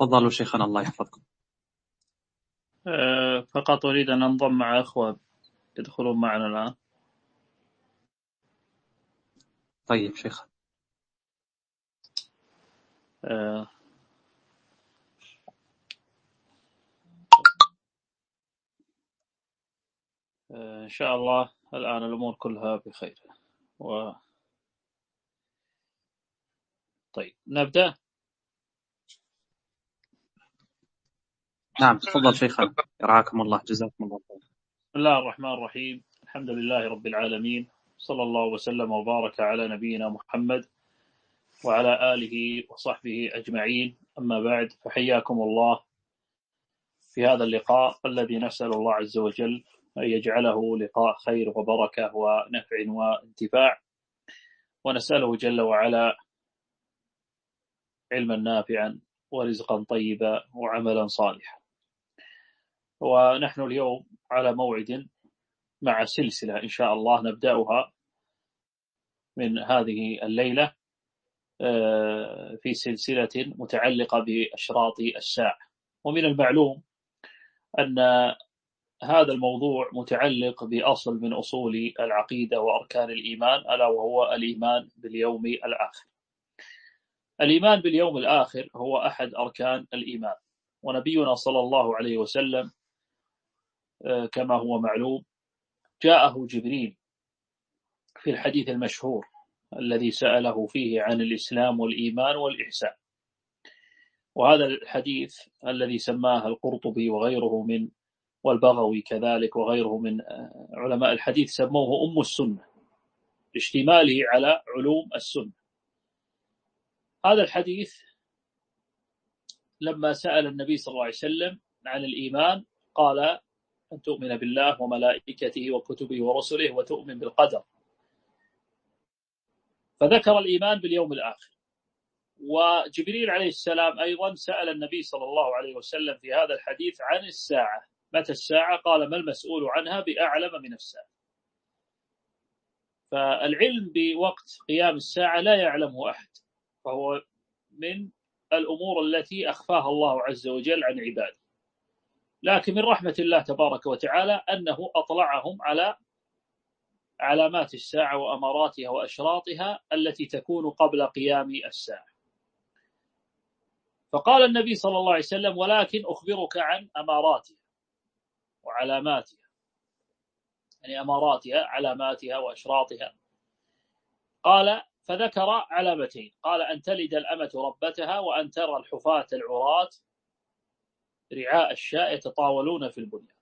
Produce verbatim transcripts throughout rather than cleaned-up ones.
تفضلوا شيخنا الله يحفظكم. أه فقط أريد أن أنضم مع أخوة يدخلون معنا الآن. طيب شيخ. أه أه إن شاء الله الآن الأمور كلها بخير. و... طيب نبدأ. نعم تفضل شيخنا يرعاكم الله جزاكم الله خير. بسم الله الرحمن الرحيم. الحمد لله رب العالمين، صلى الله وسلم وبارك على نبينا محمد وعلى آله وصحبه أجمعين. أما بعد، فحياكم الله في هذا اللقاء الذي نسأل الله عز وجل أن يجعله لقاء خير وبركة ونفع وانتفاع، ونسأله جل وعلا علما نافعا ورزقا طيبا وعملا صالحا. ونحن اليوم على موعد مع سلسلة إن شاء الله نبدأها من هذه الليلة في سلسلة متعلقة بأشراط الساعة. ومن المعلوم أن هذا الموضوع متعلق بأصل من أصول العقيدة وأركان الإيمان، ألا وهو الإيمان باليوم الآخر. الإيمان باليوم الآخر هو أحد أركان الإيمان، ونبينا صلى الله عليه وسلم كما هو معلوم جاءه جبريل في الحديث المشهور الذي سأله فيه عن الإسلام والإيمان والإحسان. وهذا الحديث الذي سماه القرطبي وغيره من والبغوي كذلك وغيره من علماء الحديث سموه أم السنة لاشتماله على علوم السنة. هذا الحديث لما سأل النبي صلى الله عليه وسلم عن الإيمان قال أن تؤمن بالله وملائكته وكتبه ورسله وتؤمن بالقدر، فذكر الإيمان باليوم الآخر. وجبريل عليه السلام أيضا سأل النبي صلى الله عليه وسلم في هذا الحديث عن الساعة، متى الساعة؟ قال ما المسؤول عنها بأعلم من الساعة. فالعلم بوقت قيام الساعة لا يعلمه أحد، فهو من الأمور التي أخفاها الله عز وجل عن عباده. لكن من رحمة الله تبارك وتعالى أنه أطلعهم على علامات الساعة وأماراتها وأشراطها التي تكون قبل قيام الساعة. فقال النبي صلى الله عليه وسلم ولكن أخبرك عن أماراتها وعلاماتها، يعني أماراتها علاماتها وأشراطها. قال فذكر علامتين، قال أن تلد الأمة ربتها وأن ترى الحفاة العراة رعاء الشاء يتطاولون في البنيان.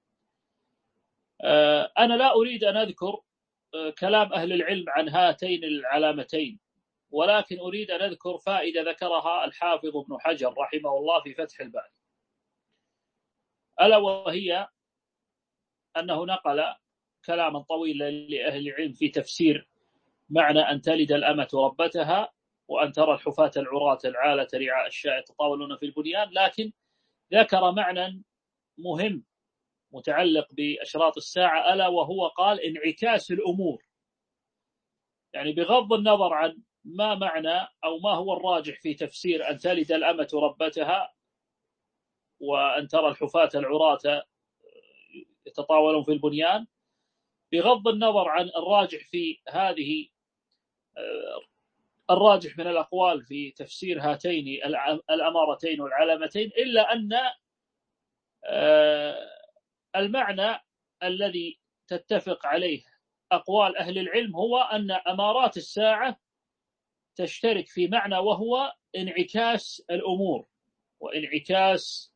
أنا لا أريد أن أذكر كلام أهل العلم عن هاتين العلامتين، ولكن أريد أن أذكر فائدة ذكرها الحافظ ابن حجر رحمه الله في فتح الباري، ألا وهي أنه نقل كلاما طويلا لأهل العلم في تفسير معنى أن تلد الأمة ربتها وأن ترى الحفاة العراة العالة رعاء الشاء يتطاولون في البنيان، لكن ذكر معنى مهم متعلق بأشراط الساعة، ألا وهو قال انعكاس الأمور. يعني بغض النظر عن ما معنى أو ما هو الراجح في تفسير أن تلد الأمة ربتها وأن ترى الحفاة العراة يتطاولون في البنيان، بغض النظر عن الراجح في هذه الراجح من الأقوال في تفسير هاتين الأمارتين والعلامتين، إلا أن المعنى الذي تتفق عليه أقوال أهل العلم هو أن أمارات الساعة تشترك في معنى، وهو انعكاس الأمور وانعكاس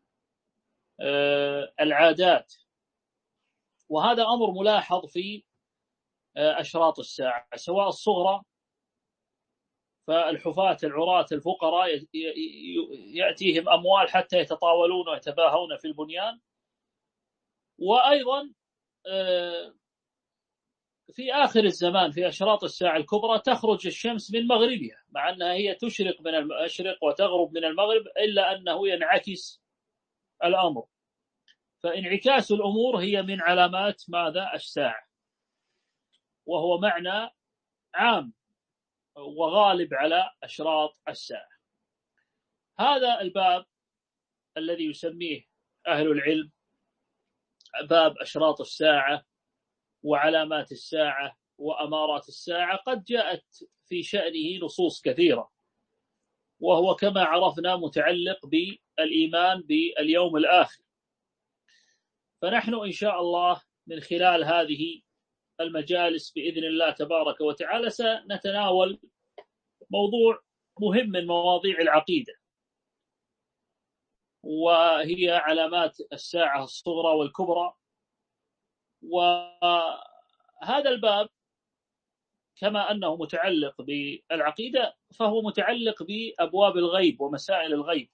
العادات. وهذا أمر ملاحظ في أشراط الساعة سواء الصغرى، فالحفاة العراة الفقراء يأتيهم أموال حتى يتطاولون ويتباهون في البنيان، وأيضا في آخر الزمان في أشراط الساعة الكبرى تخرج الشمس من مغربها، مع أنها هي تشرق من المشرق وتغرب من المغرب، إلا أنه ينعكس الأمر. فانعكاس الأمور هي من علامات ماذا؟ الساعة، وهو معنى عام وغالب على أشراط الساعة. هذا الباب الذي يسميه أهل العلم باب أشراط الساعة وعلامات الساعة وأمارات الساعة قد جاءت في شأنه نصوص كثيرة، وهو كما عرفنا متعلق بالإيمان باليوم الآخر. فنحن إن شاء الله من خلال هذه المجالس بإذن الله تبارك وتعالى سنتناول موضوع مهم من مواضيع العقيدة، وهي علامات الساعة الصغرى والكبرى. وهذا الباب كما أنه متعلق بالعقيدة فهو متعلق بأبواب الغيب ومسائل الغيب.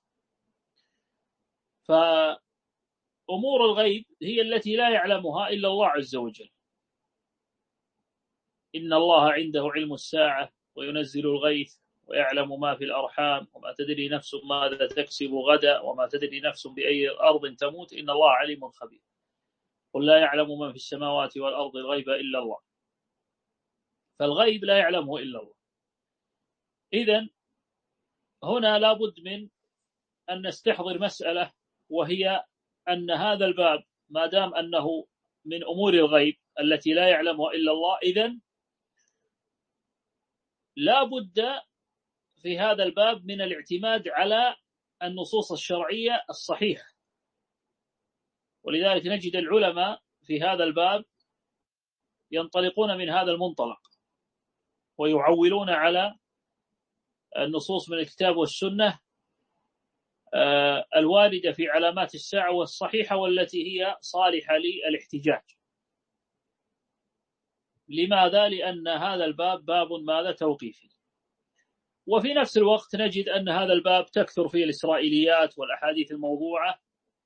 فأمور الغيب هي التي لا يعلمها إلا الله عز وجل. إن الله عنده علم الساعة وينزل الغيث ويعلم ما في الأرحام وما تدري نفس ماذا تكسب غدا وما تدري نفس بأي أرض تموت إن الله عليم خبير. قل لا يعلم من في السماوات والأرض الغيب إلا الله. فالغيب لا يعلمه إلا الله. إذن هنا لابد من أن نستحضر مسألة، وهي أن هذا الباب ما دام أنه من أمور الغيب التي لا يعلمها إلا الله، إذن لا بد في هذا الباب من الاعتماد على النصوص الشرعية الصحيحة. ولذلك نجد العلماء في هذا الباب ينطلقون من هذا المنطلق ويعولون على النصوص من الكتاب والسنة الواردة في علامات الساعة والصحيحة والتي هي صالحة للاحتجاج. لماذا؟ لأن هذا الباب باب ماذا؟ توقيفي. وفي نفس الوقت نجد أن هذا الباب تكثر فيه الإسرائيليات والأحاديث الموضوعة،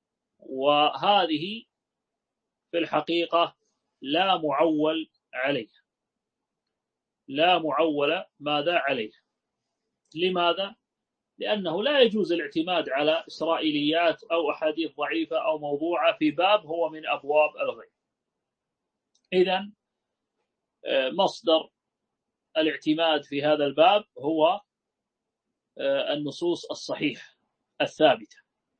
وهذه في الحقيقة لا معول عليها، لا معول ماذا عليها. لماذا؟ لأنه لا يجوز الاعتماد على إسرائيليات أو أحاديث ضعيفة أو موضوعة في باب هو من أبواب الغيب. إذن مصدر الاعتماد في هذا الباب هو النصوص الصحيحة الثابتة.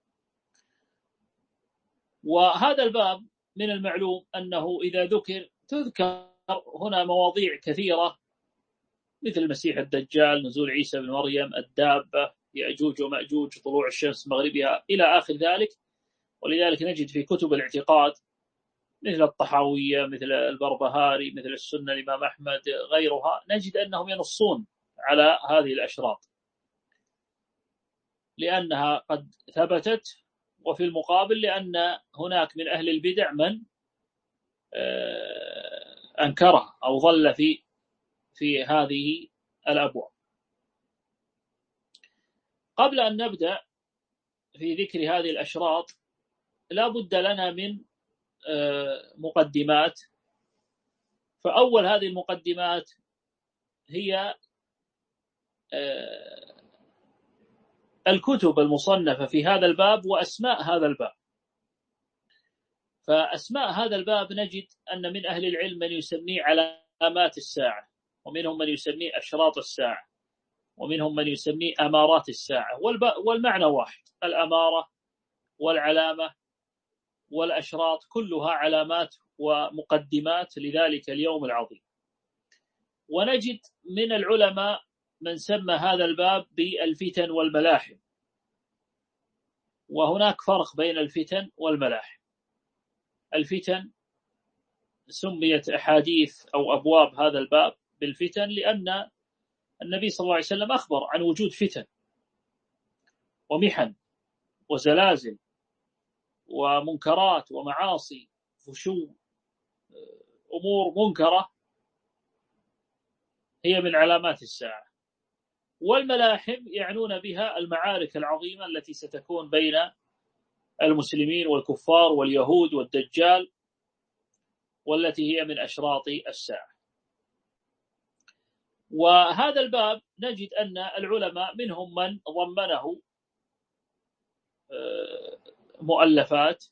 وهذا الباب من المعلوم أنه إذا ذكر تذكر هنا مواضيع كثيرة مثل المسيح الدجال، نزول عيسى بن مريم، الدابة، يأجوج ومأجوج، طلوع الشمس مغربها إلى آخر ذلك. ولذلك نجد في كتب الاعتقاد مثل الطحاوية، مثل البربهاري، مثل السنة الإمام أحمد، غيرها، نجد أنهم ينصون على هذه الأشراط لأنها قد ثبتت، وفي المقابل لأن هناك من أهل البدع من أنكرها أو ظل في في هذه الأبواب. قبل أن نبدأ في ذكر هذه الأشراط لا بد لنا من مقدمات. فأول هذه المقدمات هي الكتب المصنفة في هذا الباب وأسماء هذا الباب. فأسماء هذا الباب نجد أن من أهل العلم من يسميه علامات الساعة، ومنهم من يسميه أشراط الساعة، ومنهم من يسميه أمارات الساعة. والمعنى واحد، الأمارة والعلامة والأشراط كلها علامات ومقدمات لذلك اليوم العظيم. ونجد من العلماء من سمى هذا الباب بالفتن والملاحم، وهناك فرق بين الفتن والملاحم. الفتن سميت أحاديث أو أبواب هذا الباب بالفتن لأن النبي صلى الله عليه وسلم أخبر عن وجود فتن ومحن وزلازل ومنكرات ومعاصي، فشو، أمور منكرة هي من علامات الساعة. والملاحم يعنون بها المعارك العظيمة التي ستكون بين المسلمين والكفار واليهود والدجال، والتي هي من أشراط الساعة. وهذا الباب نجد أن العلماء منهم من ضمنه مؤلفات،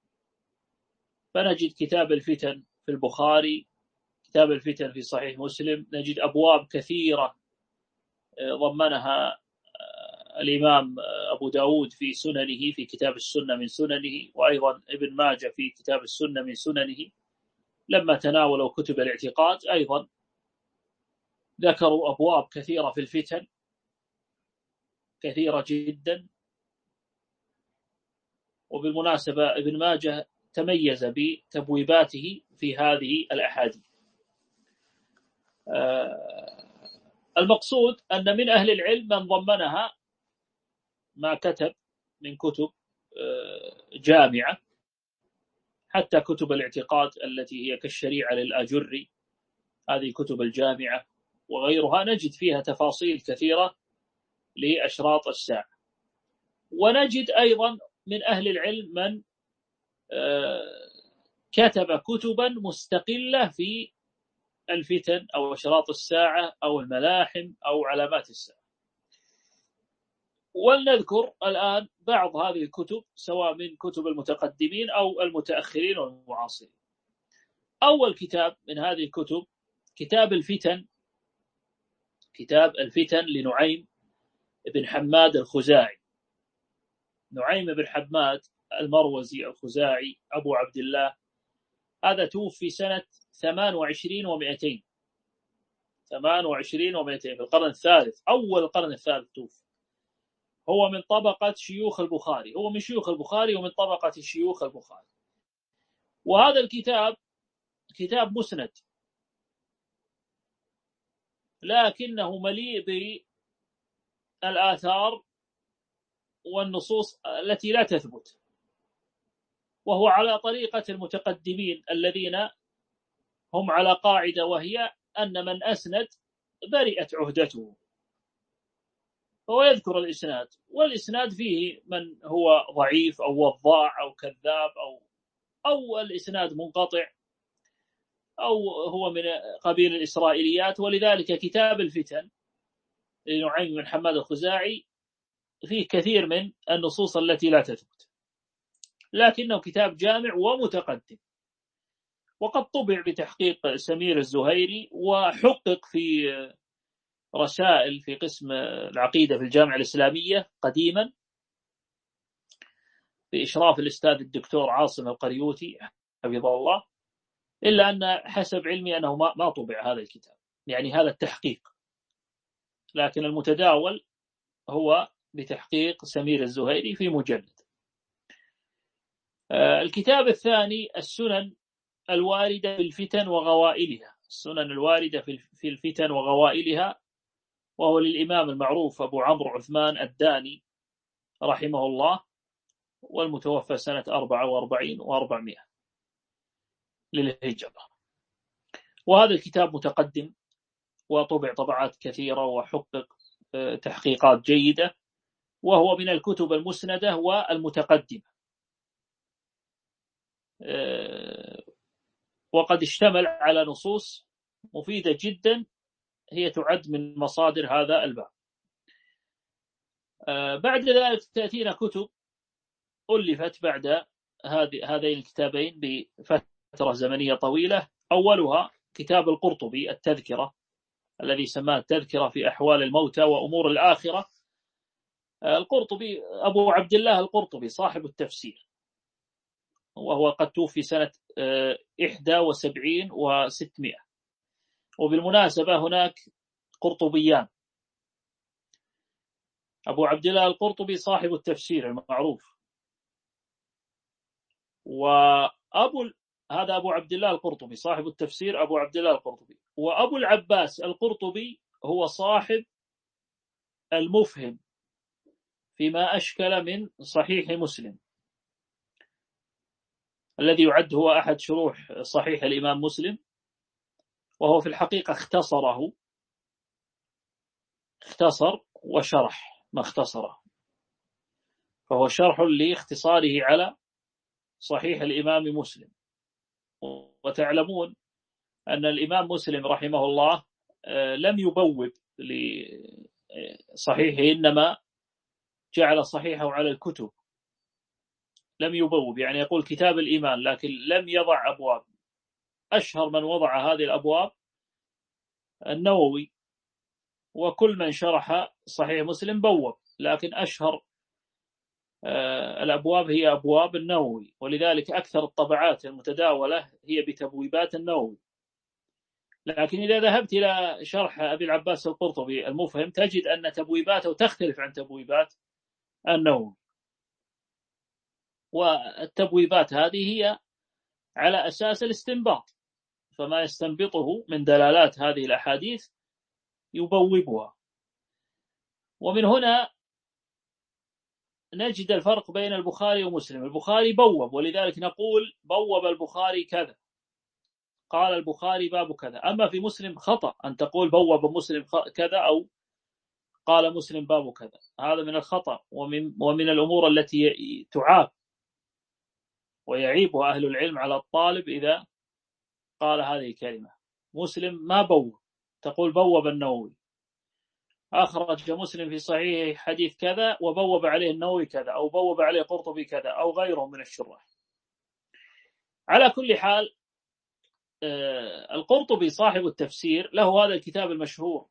فنجد كتاب الفتن في البخاري، كتاب الفتن في صحيح مسلم، نجد أبواب كثيرة ضمنها الإمام أبو داود في سننه في كتاب السنة من سننه، وأيضا ابن ماجه في كتاب السنة من سننه، لما تناولوا كتب الاعتقاد أيضا ذكروا أبواب كثيرة في الفتن، كثيرة جدا. وبالمناسبة ابن ماجه تميز بتبويباته في هذه الأحاديث. المقصود أن من أهل العلم من ضمنها ما كتب من كتب جامعة، حتى كتب الاعتقاد التي هي كالشريعة للآجري، هذه كتب الجامعة وغيرها نجد فيها تفاصيل كثيرة لأشراط الساعة. ونجد أيضا من أهل العلم من كتب كتبا مستقلة في الفتن أو أشراط الساعة أو الملاحم أو علامات الساعة. ولنذكر الآن بعض هذه الكتب سواء من كتب المتقدمين أو المتأخرين والمعاصرين. أول كتاب من هذه الكتب كتاب الفتن، كتاب الفتن لنعيم بن حماد الخزاعي. نعيم بن حماد المروزي الخزاعي أبو عبد الله، هذا توفي سنة ثمان وعشرين ومئتين، ثمان وعشرين ومئتين في القرن الثالث، أول القرن الثالث توفي. هو من طبقة شيوخ البخاري، هو من شيوخ البخاري ومن طبقة شيوخ البخاري. وهذا الكتاب كتاب مسند، لكنه مليء بالآثار والنصوص التي لا تثبت، وهو على طريقة المتقدمين الذين هم على قاعدة، وهي أن من أسند برئت عهدته. فهو يذكر الإسناد، والإسناد فيه من هو ضعيف أو وضاع أو كذاب أو أو الإسناد منقطع أو هو من قبيل الإسرائيليات. ولذلك كتاب الفتن لنعيم بن حماد الخزاعي فيه كثير من النصوص التي لا تثبت، لكنه كتاب جامع ومتقدم، وقد طبع بتحقيق سمير الزهيري، وحقق في رسائل في قسم العقيدة في الجامعة الإسلامية قديما بإشراف الأستاذ الدكتور عاصم القريوتي حفظه الله، إلا أن حسب علمي أنه ما طبع هذا الكتاب، يعني هذا التحقيق، لكن المتداول هو بتحقيق سمير الزهيري في مجلد. الكتاب الثاني السنن الواردة في الفتن وغوائلها، السنن الواردة في الفتن وغوائلها، وهو للإمام المعروف أبو عمرو عثمان الداني رحمه الله، والمتوفى سنة أربعة وأربعين وأربعمائة للهجرة. وهذا الكتاب متقدم وطبع طبعات كثيرة وحقق تحقيقات جيدة، وهو من الكتب المسندة والمتقدمة، وقد اشتمل على نصوص مفيدة جدا هي تعد من مصادر هذا الباب. بعد ذلك تأتينا كتب ألفت بعد هذين الكتابين بفترة زمنية طويلة. أولها كتاب القرطبي التذكرة، الذي سماه التذكرة في أحوال الموتى وأمور الآخرة. القرطبي أبو عبد الله القرطبي صاحب التفسير، وهو قد توفي سنة إحدى وسبعين وستمائة. وبالمناسبة هناك قرطبيان، أبو عبد الله القرطبي صاحب التفسير المعروف، وأبو هذا أبو عبد الله القرطبي صاحب التفسير أبو عبد الله القرطبي. وأبو العباس القرطبي هو صاحب المفهم فيما أشكل من صحيح مسلم، الذي يعد هو أحد شروح صحيح الإمام مسلم، وهو في الحقيقة اختصره، اختصر وشرح ما اختصره، فهو شرح لاختصاره على صحيح الإمام مسلم. وتعلمون أن الإمام مسلم رحمه الله لم يبوب لصحيحه، إنما جعل صحيحه على الكتب، لم يبوب، يعني يقول كتاب الإيمان، لكن لم يضع أبواب. أشهر من وضع هذه الأبواب النووي، وكل من شرح صحيح مسلم بوب، لكن أشهر الأبواب هي أبواب النووي، ولذلك أكثر الطبعات المتداولة هي بتبويبات النووي. لكن إذا ذهبت إلى شرح أبي العباس القرطبي المفهم تجد أن تبويباته تختلف عن تبويبات النووي، والتبويبات هذه هي على أساس الاستنباط، فما يستنبطه من دلالات هذه الأحاديث يبوبها. ومن هنا نجد الفرق بين البخاري ومسلم. البخاري بوب، ولذلك نقول بوب البخاري كذا، قال البخاري باب كذا. أما في مسلم خطأ أن تقول بوب مسلم كذا أو قال مسلم باب كذا، هذا من الخطأ ومن, ومن الأمور التي تعاب ويعيبها أهل العلم على الطالب إذا قال هذه الكلمة. مسلم ما بوب، تقول بوب النووي، أخرج مسلم في صحيح حديث كذا وبوب عليه النووي كذا، أو بوب عليه قرطبي كذا، أو غيره من الشراح. على كل حال القرطبي صاحب التفسير له هذا الكتاب المشهور،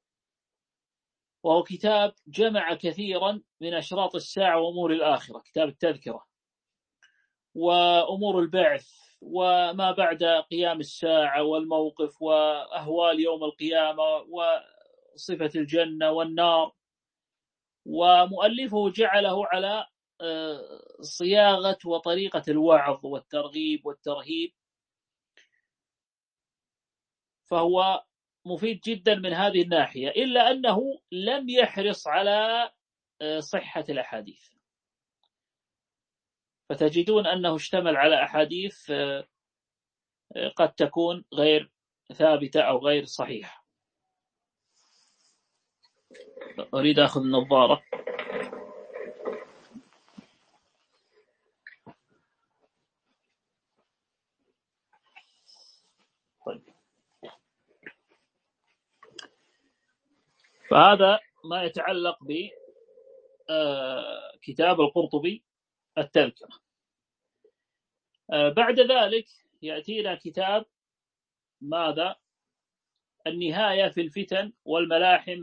وهو كتاب جمع كثيرا من أشراط الساعة وأمور الآخرة، كتاب التذكرة وأمور البعث وما بعد قيام الساعة والموقف وأهوال يوم القيامة وصفة الجنة والنار. ومؤلفه جعله على صياغة وطريقة الوعظ والترغيب والترهيب، فهو مفيد جدا من هذه الناحية، إلا أنه لم يحرص على صحة الأحاديث، فتجدون أنه اشتمل على أحاديث قد تكون غير ثابتة أو غير صحيحة. أريد أخذ النظارة. طيب، فهذا ما يتعلق بكتاب القرطبي التذكرة. بعد ذلك يأتينا كتاب ماذا؟ النهاية في الفتن والملاحم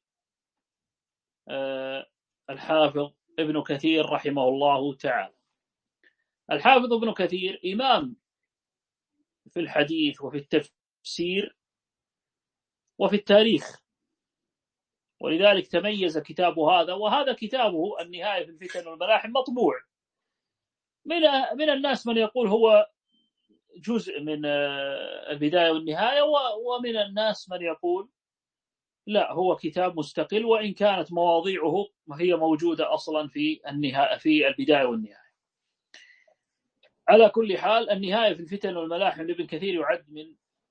للحافظ ابن كثير رحمه الله تعالى. الحافظ ابن كثير إمام في الحديث وفي التفسير وفي التاريخ، ولذلك تميز كتابه هذا. وهذا كتابه النهاية في الفتن والملاحم مطبوع. من من الناس من يقول هو جزء من البداية والنهاية، ومن الناس من يقول لا، هو كتاب مستقل، وإن كانت مواضيعه هي موجودة أصلا في النهاية في البداية والنهاية. على كل حال النهاية في الفتن والملاحم لابن كثير يعد من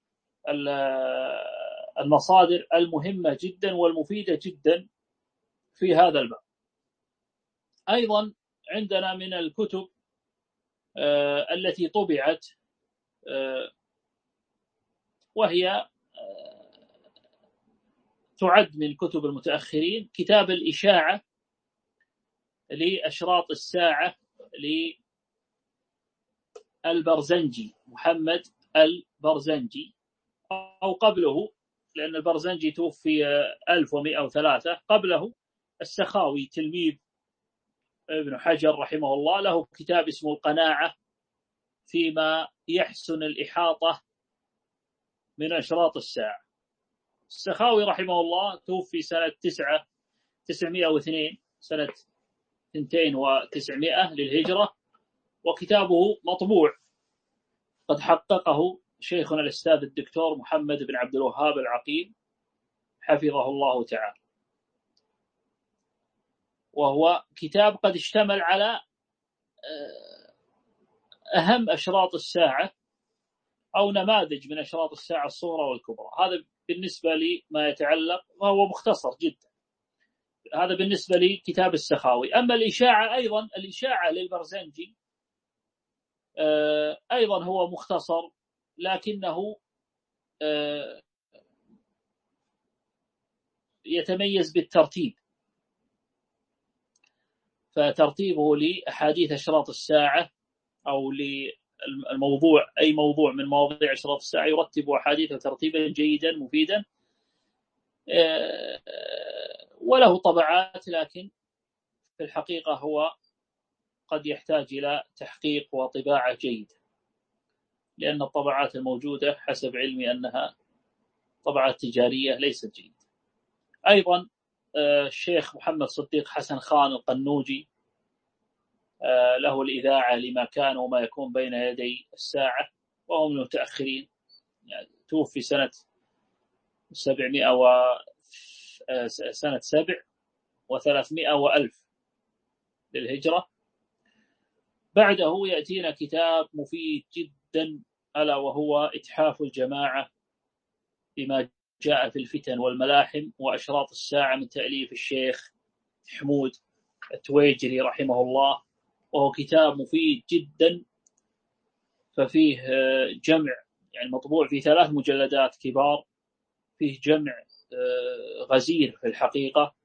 المصادر المهمة جدا والمفيدة جدا في هذا الباب. أيضا عندنا من الكتب التي طبعت وهي تعد من كتب المتأخرين كتاب الإشاعة لأشراط الساعة للبرزنجي، محمد البرزنجي، أو قبله، لأن البرزنجي توفي ألف ومئة وثلاثة، قبله السخاوي تلميذ ابن حجر رحمه الله، له كتاب اسمه القناعة فيما يحسن الإحاطة من أشراط الساعة. السخاوي رحمه الله توفي سنة تسعة تسعمائة واثنين، سنة اثنتين وتسعمائة للهجرة، وكتابه مطبوع قد حققه شيخنا الأستاذ الدكتور محمد بن عبد الوهاب العقيل حفظه الله تعالى، وهو كتاب قد اشتمل على أهم أشراط الساعة أو نماذج من أشراط الساعة الصغرى والكبرى. هذا بالنسبة لي ما يتعلق، وهو مختصر جدا. هذا بالنسبة لي كتاب السخاوي. أما الإشاعة، أيضا الإشاعة للبرزنجي أيضا هو مختصر، لكنه يتميز بالترتيب، فترتيبه لأحاديث أشراط الساعة أو للموضوع، أي موضوع من مواضيع أشراط الساعة، يرتب أحاديثه ترتيبا جيدا مفيدا، وله طبعات، لكن في الحقيقة هو قد يحتاج إلى تحقيق وطباعة جيدة، لأن الطبعات الموجودة حسب علمي أنها طبعات تجارية ليست جيدة. أيضا الشيخ محمد صديق حسن خان القنوجي له الإذاعة لما كان وما يكون بين يدي الساعة، وهو من المتأخرين، يعني توفي سنة سبعمائة و سنة سبع وثلاثمائة وألف للهجرة. بعده يأتينا كتاب مفيد جدا ألا وهو إتحاف الجماعة بما جاء في الفتن والملاحم وأشراط الساعة، من تأليف الشيخ حمود التويجري رحمه الله، وهو كتاب مفيد جدا. ففيه جمع، يعني مطبوع في ثلاث مجلدات كبار، فيه جمع غزير في الحقيقة،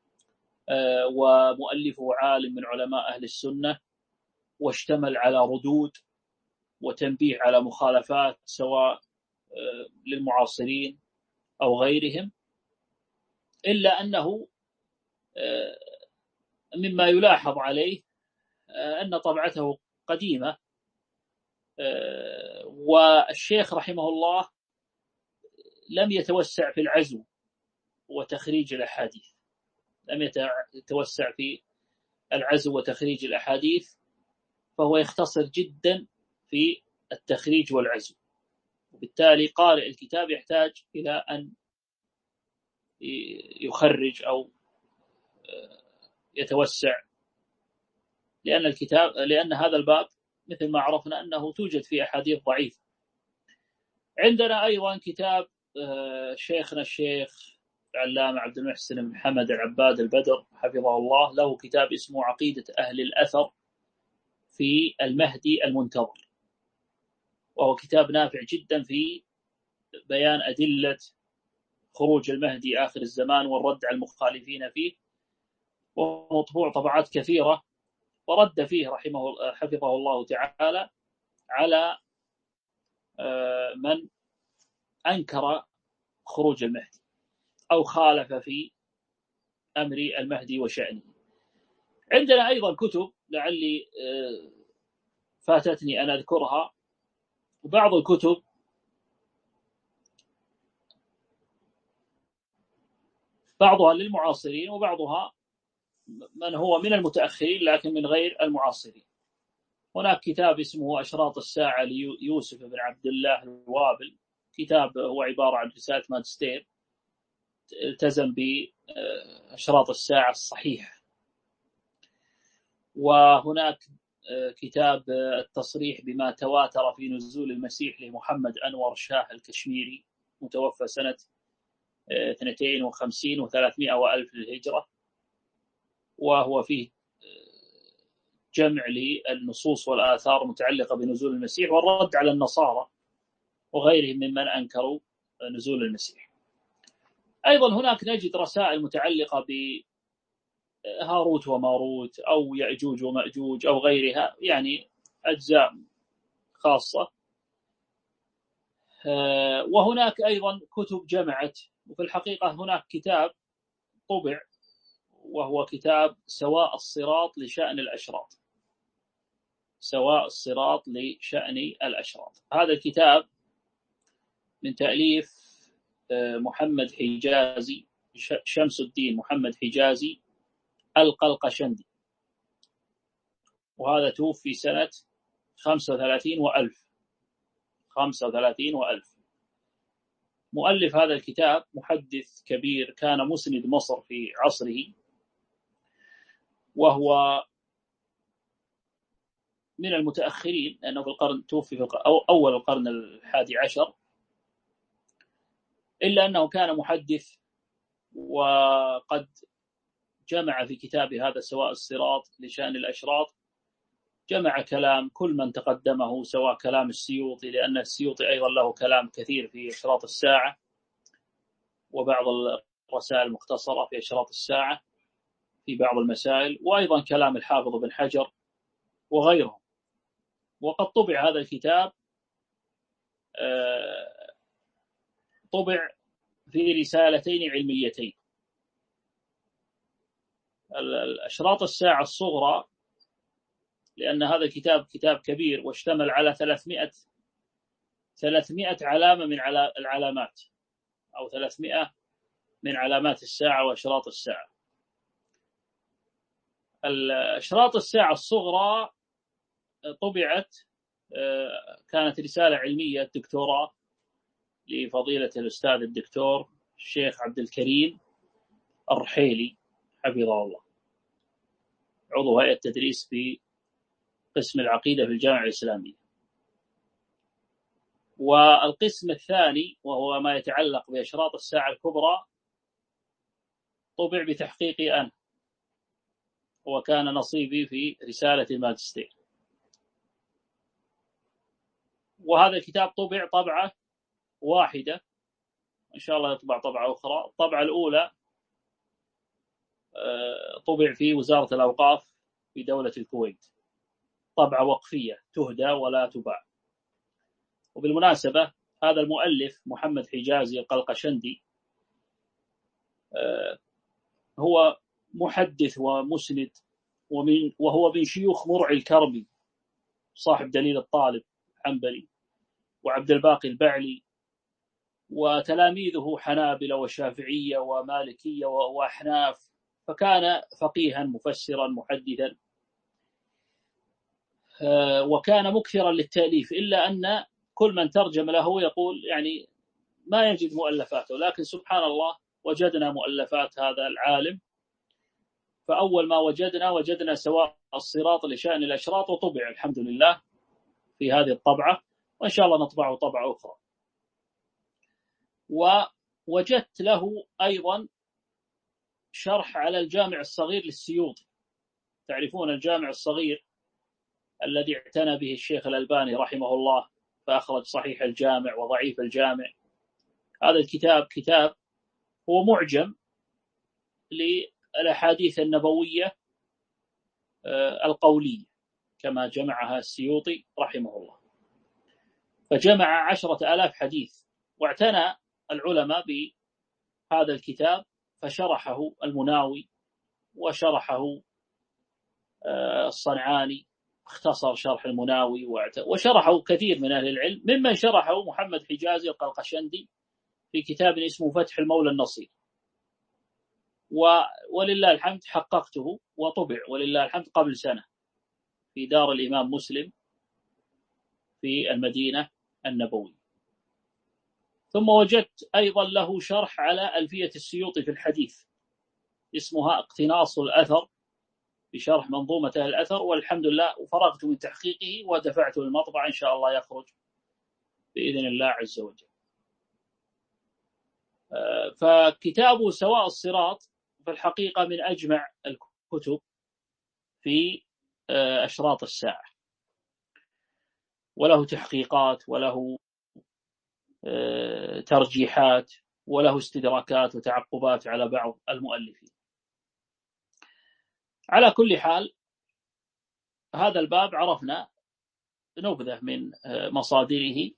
ومؤلفه عالم من علماء أهل السنة، واشتمل على ردود وتنبيه على مخالفات سواء للمعاصرين أو غيرهم، إلا أنه مما يلاحظ عليه أن طبعته قديمة، والشيخ رحمه الله لم يتوسع في العزو وتخريج الأحاديث، لم يتوسع في العزو وتخريج الأحاديث، فهو يختصر جدا في التخريج والعزو، وبالتالي قارئ الكتاب يحتاج إلى أن يخرج أو يتوسع، لأن الكتاب لأن هذا الباب مثل ما عرفنا أنه توجد فيه أحاديث ضعيفة. عندنا أيضا كتاب شيخنا الشيخ العلامة عبد المحسن بن حمد العباد البدر حفظه الله، له كتاب اسمه عقيدة أهل الأثر في المهدي المنتظر، وهو كتاب نافع جدا في بيان أدلة خروج المهدي آخر الزمان والرد على المخالفين فيه، ومطبوع طبعات كثيرة، ورد فيه رحمه حفظه الله تعالى على من أنكر خروج المهدي أو خالف في أمر المهدي وشأنه. عندنا أيضا كتب لعلي فاتتني أن أذكرها، وبعض الكتب بعضها للمعاصرين وبعضها من هو من المتأخرين لكن من غير المعاصرين. هناك كتاب اسمه أشراط الساعة ليوسف بن عبد الله الوابل، كتاب هو عبارة عن رسالة ماجستير التزم بأشراط الساعة الصحيحة. وهناك كتاب التصريح بما تواتر في نزول المسيح لمحمد أنور شاه الكشميري، متوفى سنة اثنتين وخمسين وثلاثمائة وألف للهجرة، وهو فيه جمع للنصوص والآثار المتعلقة بنزول المسيح والرد على النصارى وغيرهم ممن أنكروا نزول المسيح. أيضا هناك نجد رسائل متعلقة بهاروت وماروت أو يأجوج ومأجوج أو غيرها، يعني أجزاء خاصة. وهناك أيضا كتب جمعت، وفي الحقيقة هناك كتاب طبع وهو كتاب سواء الصراط لشأن الأشراط، سواء الصراط لشأن الأشراط. هذا الكتاب من تأليف محمد حجازي، شمس الدين محمد حجازي القلقشندي، وهذا توفي سنة خمسة وثلاثين وألف خمسة وثلاثين وألف. مؤلف هذا الكتاب محدث كبير، كان مسند مصر في عصره، وهو من المتأخرين لأنه في القرن توفي في أول القرن الحادي عشر، إلا أنه كان محدث، وقد جمع في كتابه هذا سواء الصراط لشأن الأشراط، جمع كلام كل من تقدمه، سواء كلام السيوطي، لأن السيوطي أيضا له كلام كثير في أشراط الساعة، وبعض الرسائل المختصرة في أشراط الساعة في بعض المسائل، وأيضا كلام الحافظ بن حجر وغيرهم. وقد طبع هذا الكتاب طبع في رسالتين علميتين، أشراط الساعة الصغرى، لأن هذا الكتاب كتاب كبير واشتمل على ثلاثمائة ثلاثمائة علامة من العلامات، أو ثلاثمائة من علامات الساعة وأشراط الساعة. أشراط الساعة الصغرى طبعت، كانت رسالة علمية دكتوراه لفضيلة الأستاذ الدكتور الشيخ عبد الكريم الرحيلي حفظه الله، عضو هيئة تدريس في قسم العقيدة في الجامعة الإسلامية. والقسم الثاني وهو ما يتعلق بأشراط الساعة الكبرى طبع بتحقيقي أنا، وكان نصيبي في رسالة الماجستير. وهذا الكتاب طبع طبعة واحدة، إن شاء الله يطبع طبعة أخرى. الطبعة الأولى طبع في وزارة الأوقاف في دولة الكويت، طبعة وقفية تهدى ولا تباع. وبالمناسبة هذا المؤلف محمد حجازي القلقشندي هو محدث ومسند، ومن وهو من شيوخ مرعي الكرمي صاحب دليل الطالب حنبلي، وعبد الباقي البعلي، وتلاميذه حنابلة وشافعية ومالكية وأحناف، فكان فقيها مفسرا محدثا، وكان مكثرا للتأليف، إلا أن كل من ترجم له يقول يعني ما يجد مؤلفاته، لكن سبحان الله وجدنا مؤلفات هذا العالم. فأول ما وجدنا وجدنا سواء الصراط لشأن الأشراط، وطبع الحمد لله في هذه الطبعة، وإن شاء الله نطبعه طبعة أخرى. ووجدت له أيضا شرح على الجامع الصغير للسيوطي. تعرفون الجامع الصغير الذي اعتنى به الشيخ الألباني رحمه الله، فأخرج صحيح الجامع وضعيف الجامع. هذا الكتاب كتاب هو معجم للأحاديث النبوية القولية كما جمعها السيوطي رحمه الله، فجمع عشرة آلاف حديث. واعتنى العلماء بهذا الكتاب فشرحه المناوي وشرحه الصنعاني، اختصر شرح المناوي، وشرحه كثير من أهل العلم، ممن شرحه محمد حجازي القلقشندي في كتاب اسمه فتح المولى النصير. ولله الحمد حققته وطبع ولله الحمد قبل سنة في دار الإمام مسلم في المدينة النبوية. ثم وجدت أيضا له شرح على ألفية السيوطي في الحديث اسمها اقتناص الأثر بشرح منظومة الأثر، والحمد لله وفرغت من تحقيقه ودفعته للمطبعة، إن شاء الله يخرج بإذن الله عز وجل. فكتابه سواء الصراط في الحقيقة من أجمع الكتب في أشراط الساعة، وله تحقيقات وله ترجيحات وله استدراكات وتعقبات على بعض المؤلفين. على كل حال هذا الباب عرفنا نبذة من مصادره،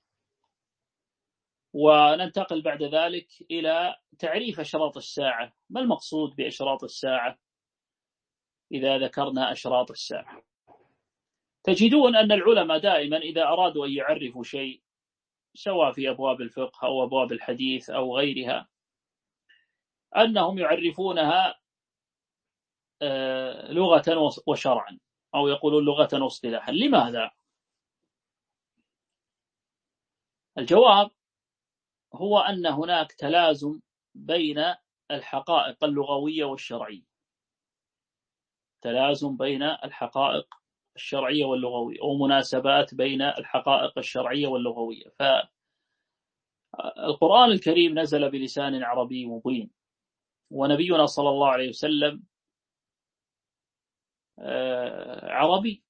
وننتقل بعد ذلك إلى تعريف أشراط الساعة. ما المقصود بأشراط الساعة؟ إذا ذكرنا أشراط الساعة تجدون أن العلماء دائما إذا أرادوا أن يعرفوا شيء سواء في أبواب الفقه أو أبواب الحديث أو غيرها، أنهم يعرفونها لغة وشرعا، أو يقولون لغة واصطلاحا. لماذا؟ الجواب هو أن هناك تلازم بين الحقائق اللغوية والشرعية، تلازم بين الحقائق الشرعية واللغوية، ومناسبات بين الحقائق الشرعية واللغوية. فالقرآن الكريم نزل بلسان عربي مبين، ونبينا صلى الله عليه وسلم عربي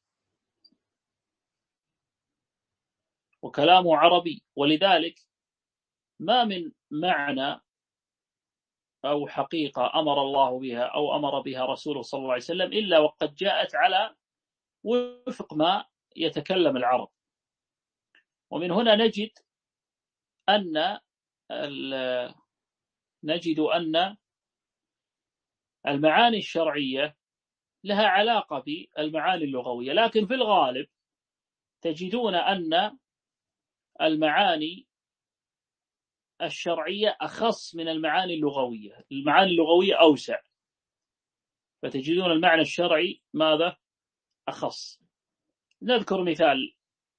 وكلامه عربي، ولذلك ما من معنى أو حقيقة أمر الله بها أو أمر بها رسوله صلى الله عليه وسلم إلا وقد جاءت على وفق ما يتكلم العرب. ومن هنا نجد أن نجد أن المعاني الشرعية لها علاقة بالمعاني اللغوية، لكن في الغالب تجدون أن المعاني الشرعية أخص من المعاني اللغوية، المعاني اللغوية أوسع، فتجدون المعنى الشرعي ماذا؟ أخص. نذكر مثال.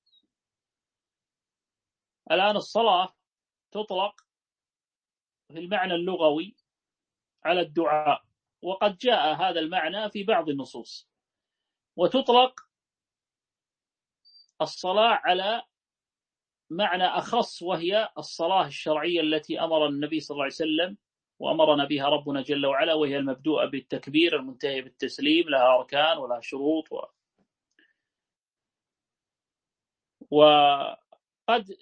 الآن الصلاة تطلق في المعنى اللغوي على الدعاء، وقد جاء هذا المعنى في بعض النصوص، وتطلق الصلاة على معنى أخص، وهي الصلاة الشرعية التي أمر النبي صلى الله عليه وسلم وأمرنا بها ربنا جل وعلا، وهي المبدوءة بالتكبير المنتهي بالتسليم، لها أركان ولها شروط و... وقد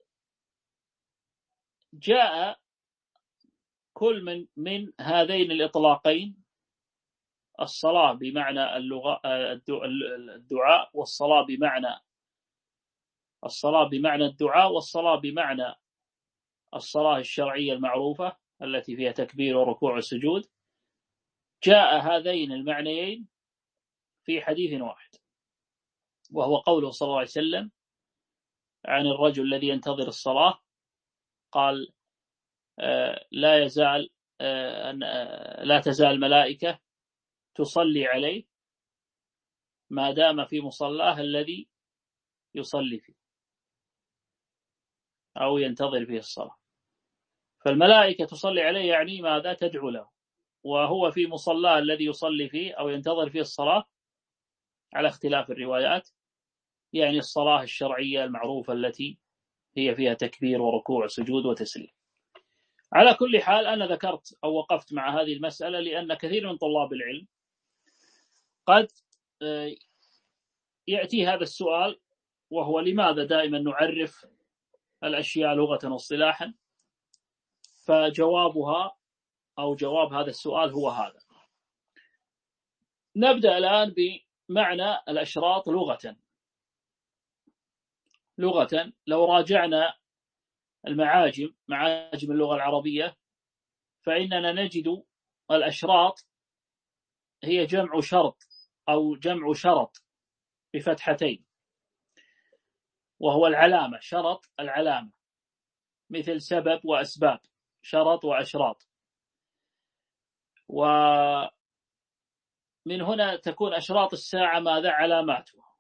جاء كل من من هذين الإطلاقين، الصلاة بمعنى اللغة الدعاء، والصلاة بمعنى الصلاة بمعنى الدعاء، والصلاة بمعنى الصلاة الشرعية المعروفة التي فيها تكبير وركوع وسجود، جاء هذين المعنيين في حديث واحد، وهو قوله صلى الله عليه وسلم عن الرجل الذي ينتظر الصلاة، قال لا يزال لا تزال ملائكة تصلي عليه ما دام في مصلاه الذي يصلي فيه أو ينتظر فيه الصلاة. فالملائكة تصلي عليه يعني ماذا؟ تدعو له، وهو في مصلاه الذي يصلي فيه أو ينتظر فيه الصلاة على اختلاف الروايات، يعني الصلاة الشرعية المعروفة التي هي فيها تكبير وركوع وسجود وتسليم. على كل حال أنا ذكرت أو وقفت مع هذه المسألة لأن كثير من طلاب العلم قد يأتي هذا السؤال، وهو لماذا دائما نعرف الأشياء لغة واصطلاحا؟ فجوابها أو جواب هذا السؤال هو هذا. نبدأ الآن بمعنى الأشراط لغة. لغة لو راجعنا المعاجم معاجم اللغة العربية، فإننا نجد الأشراط هي جمع شرط أو جمع شرط بفتحتين، وهو العلامة، شرط العلامة، مثل سبب وأسباب، شرط وأشراط. ومن هنا تكون أشراط الساعة ماذا؟ علاماتها.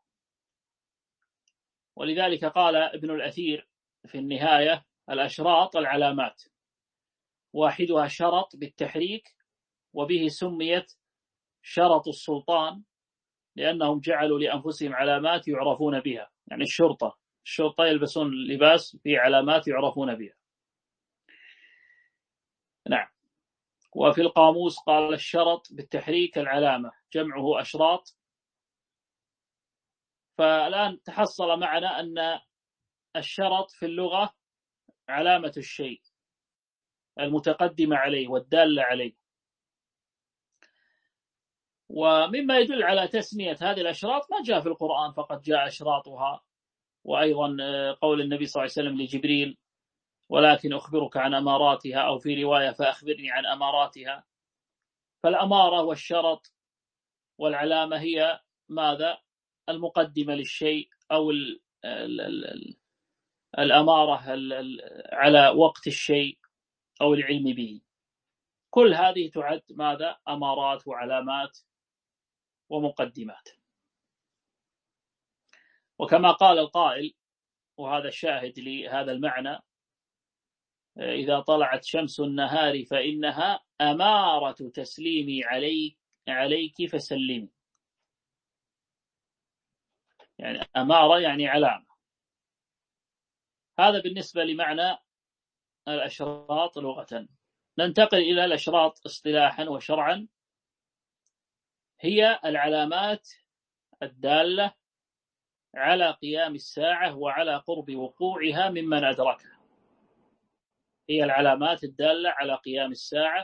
ولذلك قال ابن الأثير في النهاية الأشراط العلامات، واحدها شرط بالتحريك، وبه سميت شرط السلطان لأنهم جعلوا لأنفسهم علامات يعرفون بها، يعني الشرطة الشرطة يلبسون لباس فيه علامات يعرفون بها. نعم. وفي القاموس قال الشرط بالتحريك العلامة، جمعه أشراط. فالآن تحصل معنا أن الشرط في اللغة علامة الشيء المتقدمة عليه والدالة عليه. ومما يدل على تسمية هذه الأشراط ما جاء في القرآن فقط جاء أشراطها، وأيضا قول النبي صلى الله عليه وسلم لجبريل ولكن أخبرك عن أماراتها، أو في رواية فأخبرني عن أماراتها. فالأمارة والشرط والعلامة هي ماذا؟ المقدمة للشيء، أو ال ال ال الأمارة على وقت الشيء أو العلم به. كل هذه تعد ماذا؟ أمارات وعلامات ومقدمات. وكما قال القائل، وهذا الشاهد لهذا المعنى، إذا طلعت شمس النهار فإنها أمارة تسليمي عليك عليك فسلمي. يعني أمارة يعني علامة. هذا بالنسبة لمعنى الأشراط لغة. ننتقل إلى الأشراط اصطلاحا وشرعا. هي العلامات الدالة على قيام الساعة وعلى قرب وقوعها ممن أدركها. هي العلامات الدالة على قيام الساعة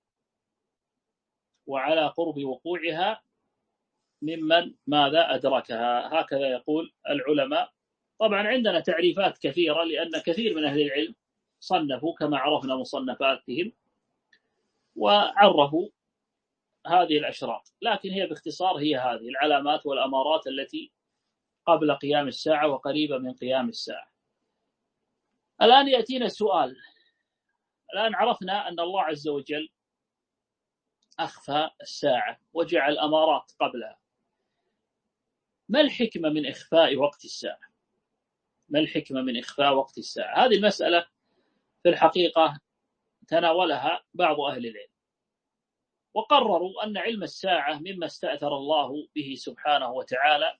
وعلى قرب وقوعها ممن ماذا أدركها، هكذا يقول العلماء. طبعا عندنا تعريفات كثيرة لأن كثير من أهل العلم صنفوا كما عرفنا مصنفاتهم، وعرفوا هذه الأشراط، لكن هي باختصار هي هذه العلامات والأمارات التي قبل قيام الساعة وقريبة من قيام الساعة. الآن يأتينا سؤال. الآن عرفنا أن الله عز وجل أخفى الساعة وجعل أمارات قبلها. ما الحكمة من إخفاء وقت الساعة؟ ما الحكمة من إخفاء وقت الساعة؟ هذه المسألة في الحقيقة تناولها بعض أهل العلم، وقرروا أن علم الساعة مما استأثر الله به سبحانه وتعالى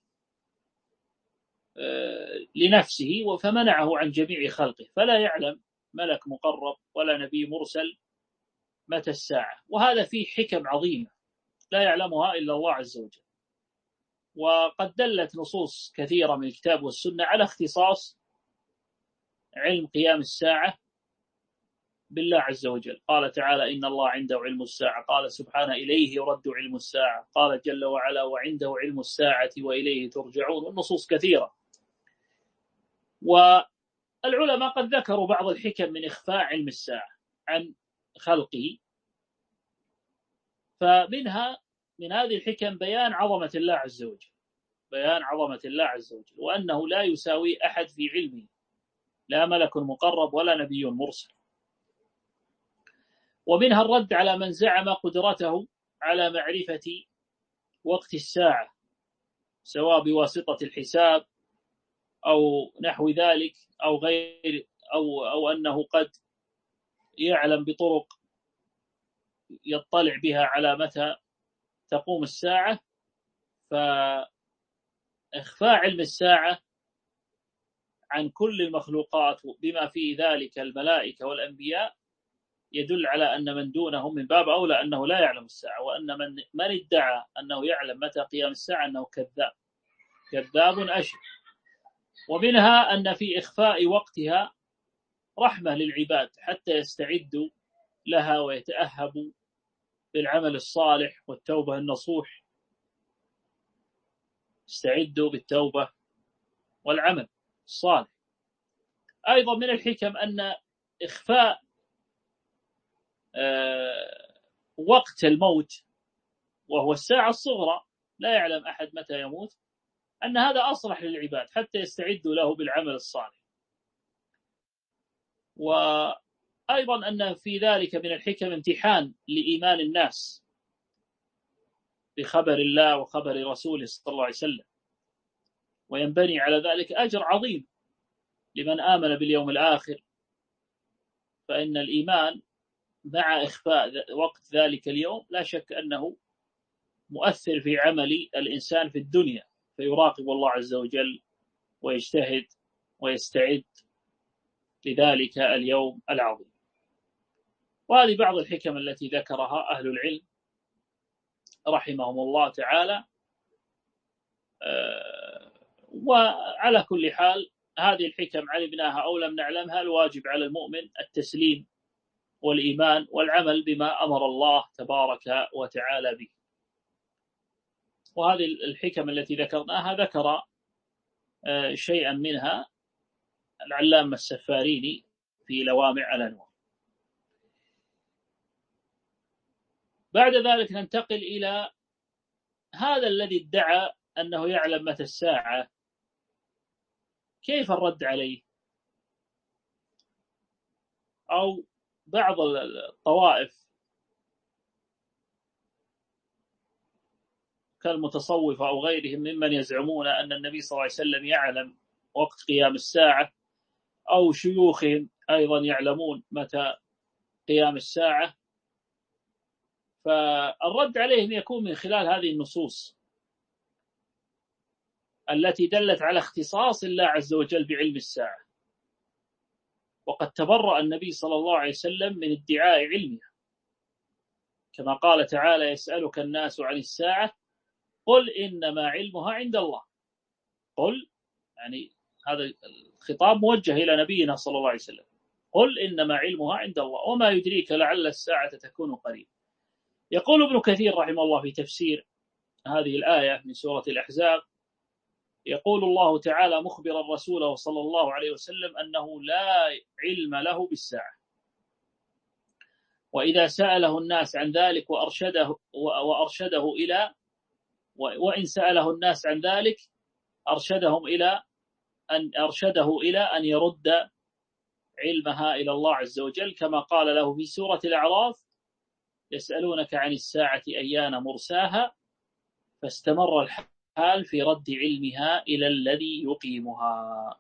لنفسه فمنعه عن جميع خلقه، فلا يعلم ملك مقرب ولا نبي مرسل متى الساعة، وهذا فيه حكم عظيمة لا يعلمها إلا الله عز وجل. وقد دلت نصوص كثيرة من الكتاب والسنة على اختصاص علم قيام الساعة بالله عز وجل. قال تعالى: إن الله عنده علم الساعة. قال سبحانه: إليه يرد علم الساعة. قال جل وعلا: وعنده علم الساعة وإليه ترجعون. والنصوص كثيرة. والعلماء قد ذكروا بعض الحكم من إخفاء علم الساعة عن خلقه، فمنها من هذه الحكم بيان عظمة الله عز وجل، بيان عظمة الله عز وجل، وأنه لا يساوي أحد في علمه، لا ملك مقرب ولا نبي مرسل. ومنها الرد على من زعم قدرته على معرفة وقت الساعة، سواء بواسطة الحساب أو نحو ذلك أو غير أو أو أنه قد يعلم بطرق يطلع بها على متى تقوم الساعة. فإخفاء علم الساعة عن كل المخلوقات بما في ذلك الملائكة والأنبياء يدل على أن من دونهم من باب أولى أنه لا يعلم الساعة، وأن من من ادعى أنه يعلم متى قيام الساعة أنه كذاب كذاب أشر. ومنها أن في إخفاء وقتها رحمة للعباد حتى يستعدوا لها ويتأهبوا بالعمل الصالح والتوبة النصوح. استعدوا بالتوبة والعمل الصالح. أيضا من الحكم أن إخفاء وقت الموت وهو الساعة الصغرى، لا يعلم أحد متى يموت، أن هذا أصلح للعباد حتى يستعدوا له بالعمل الصالح. وأيضا أن في ذلك من الحكم امتحان لإيمان الناس بخبر الله وخبر رسوله صلى الله عليه وسلم، وينبني على ذلك أجر عظيم لمن آمن باليوم الآخر. فإن الإيمان مع إخفاء وقت ذلك اليوم لا شك أنه مؤثر في عمل الإنسان في الدنيا، فيراقب الله عز وجل ويجتهد ويستعد لذلك اليوم العظيم. وهذه بعض الحكم التي ذكرها أهل العلم رحمهم الله تعالى. وعلى كل حال هذه الحكم علمناها أو لم نعلمها، الواجب على المؤمن التسليم والإيمان والعمل بما أمر الله تبارك وتعالى به. وهذه الحكم التي ذكرناها ذكر شيئا منها العلامة السفاريني في لوامع الأنوار. بعد ذلك ننتقل إلى هذا الذي ادعى أنه يعلم متى الساعة، كيف الرد عليه؟ أو بعض الطوائف كالمتصوفة أو غيرهم ممن يزعمون أن النبي صلى الله عليه وسلم يعلم وقت قيام الساعة، أو شيوخهم أيضا يعلمون متى قيام الساعة. فالرد عليهم يكون من خلال هذه النصوص التي دلت على اختصاص الله عز وجل بعلم الساعة. وقد تبرأ النبي صلى الله عليه وسلم من ادعاء علمها، كما قال تعالى: يسألك الناس عن الساعة قل إنما علمها عند الله. قل يعني هذا الخطاب موجه إلى نبينا صلى الله عليه وسلم، قل إنما علمها عند الله وما يدريك لعل الساعة تكون قريب. يقول ابن كثير رحمه الله في تفسير هذه الآية من سورة الأحزاب، يقول الله تعالى مخبرا رسوله صلى الله عليه وسلم أنه لا علم له بالساعة، وإذا سأله الناس عن ذلك وأرشده, وأرشده إلى وإن سأله الناس عن ذلك أرشدهم إلى أن أرشده إلى أن يرد علمها إلى الله عز وجل، كما قال له في سورة الأعراف: يسألونك عن الساعة أيان مرساها، فاستمر الحال في رد علمها إلى الذي يقيمها.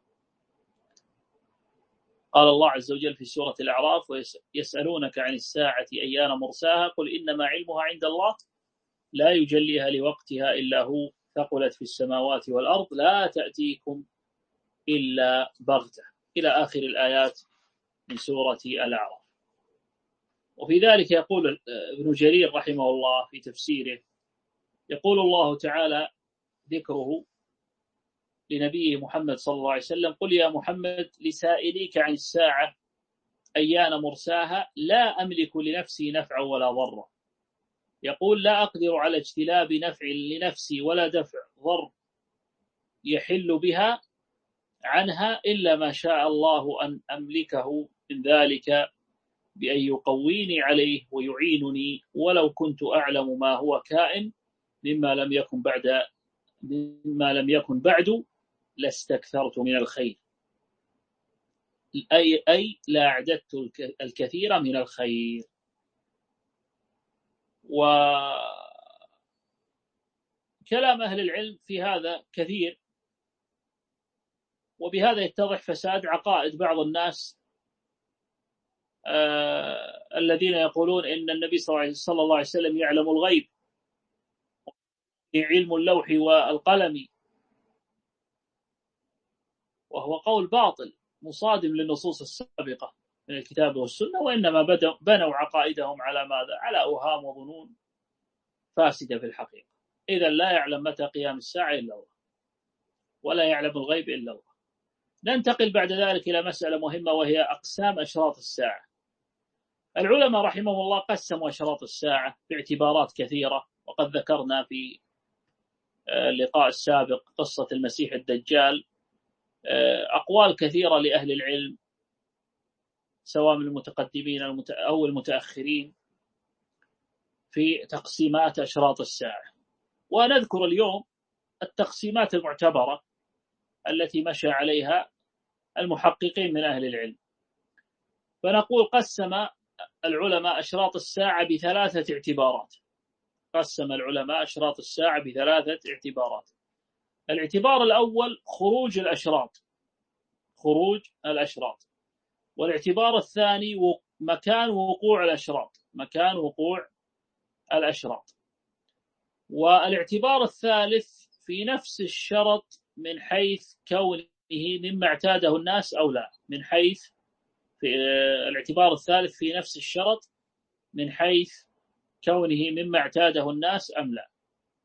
قال الله عز وجل في سورة الأعراف: يسألونك عن الساعة أيان مرساها قل إنما علمها عند الله لا يجليها لوقتها إلا هو ثقلت في السماوات والأرض لا تأتيكم إلا بغتة، إلى آخر الآيات من سورة الأعراف. وفي ذلك يقول ابن جرير رحمه الله في تفسيره، يقول الله تعالى ذكره لنبيه محمد صلى الله عليه وسلم: قل يا محمد لسائليك عن الساعة أيان مرساها لا أملك لنفسي نفعا ولا ضرا. يقول: لا أقدر على اجتلاب نفع لنفسي ولا دفع ضر يحل بها عنها إلا ما شاء الله أن أملكه من ذلك بأن يقويني عليه ويعينني، ولو كنت أعلم ما هو كائن مما لم يكن بعد مما لم يكن بعد لاستكثرت من الخير، أي أي لا أعددت الكثير من الخير. وكلام أهل العلم في هذا كثير، وبهذا يتضح فساد عقائد بعض الناس آه الذين يقولون إن النبي صلى الله عليه وسلم يعلم الغيب، علم اللوح والقلم، وهو قول باطل مصادم للنصوص السابقة من الكتاب والسنة، وإنما بنوا عقائدهم على ماذا؟ على أوهام وظنون فاسدة في الحقيقة. إذا لا يعلم متى قيام الساعة إلا الله، ولا يعلم الغيب إلا الله. ننتقل بعد ذلك إلى مسألة مهمة، وهي أقسام أشراط الساعة. العلماء رحمهم الله قسموا أشراط الساعة باعتبارات كثيرة، وقد ذكرنا في اللقاء السابق قصة المسيح الدجال أقوال كثيرة لأهل العلم سواء من المتقدمين أو المتأخرين في تقسيمات أشراط الساعة. ونذكر اليوم التقسيمات المعتبرة التي مشى عليها المحققين من أهل العلم. فنقول: قسم العلماء أشراط الساعة بثلاثة اعتبارات. قسم العلماء أشراط الساعة بثلاثة اعتبارات. الاعتبار الأول خروج الأشراط، خروج الأشراط. والاعتبار الثاني مكان وقوع الأشراط، مكان وقوع الأشراط. والاعتبار الثالث في نفس الشرط من حيث كونه مما اعتاده الناس أو لا، من حيث في الاعتبار الثالث في نفس الشرط من حيث كونه مما اعتاده الناس أم لا.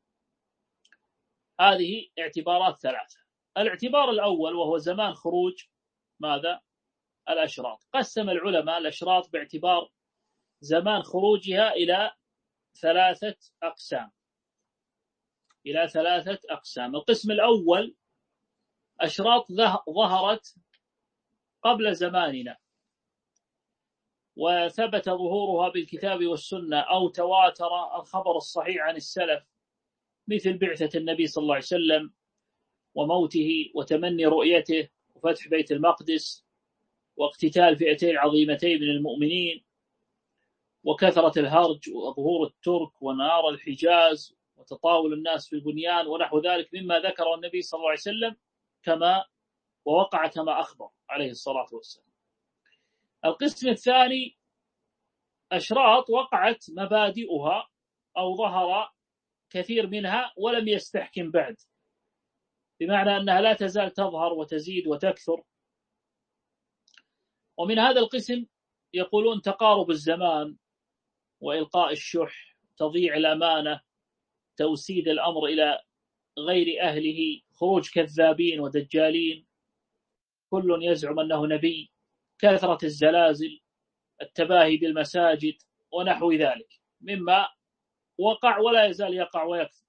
هذه اعتبارات ثلاثة. الاعتبار الأول وهو زمان خروج ماذا؟ الأشراط. قسم العلماء الأشراط باعتبار زمان خروجها إلى ثلاثة أقسام إلى ثلاثة أقسام. القسم الأول أشراط ظهرت قبل زماننا وثبت ظهورها بالكتاب والسنة أو تواتر الخبر الصحيح عن السلف، مثل بعثة النبي صلى الله عليه وسلم وموته وتمني رؤيته وفتح بيت المقدس واقتتال فئتين عظيمتين من المؤمنين وكثرة الهرج وظهور الترك ونار الحجاز وتطاول الناس في البنيان ونحو ذلك مما ذكره النبي صلى الله عليه وسلم كما ووقع كما أخبر عليه الصلاة والسلام. القسم الثاني أشراط وقعت مبادئها أو ظهر كثير منها ولم يستحكم بعد، بمعنى أنها لا تزال تظهر وتزيد وتكثر. ومن هذا القسم يقولون تقارب الزمان وإلقاء الشح، تضييع الأمانة، توسيد الأمر إلى غير أهله، خروج كذابين ودجالين كل يزعم أنه نبي، كثرة الزلازل، التباهي بالمساجد ونحو ذلك مما وقع ولا يزال يقع ويكثر.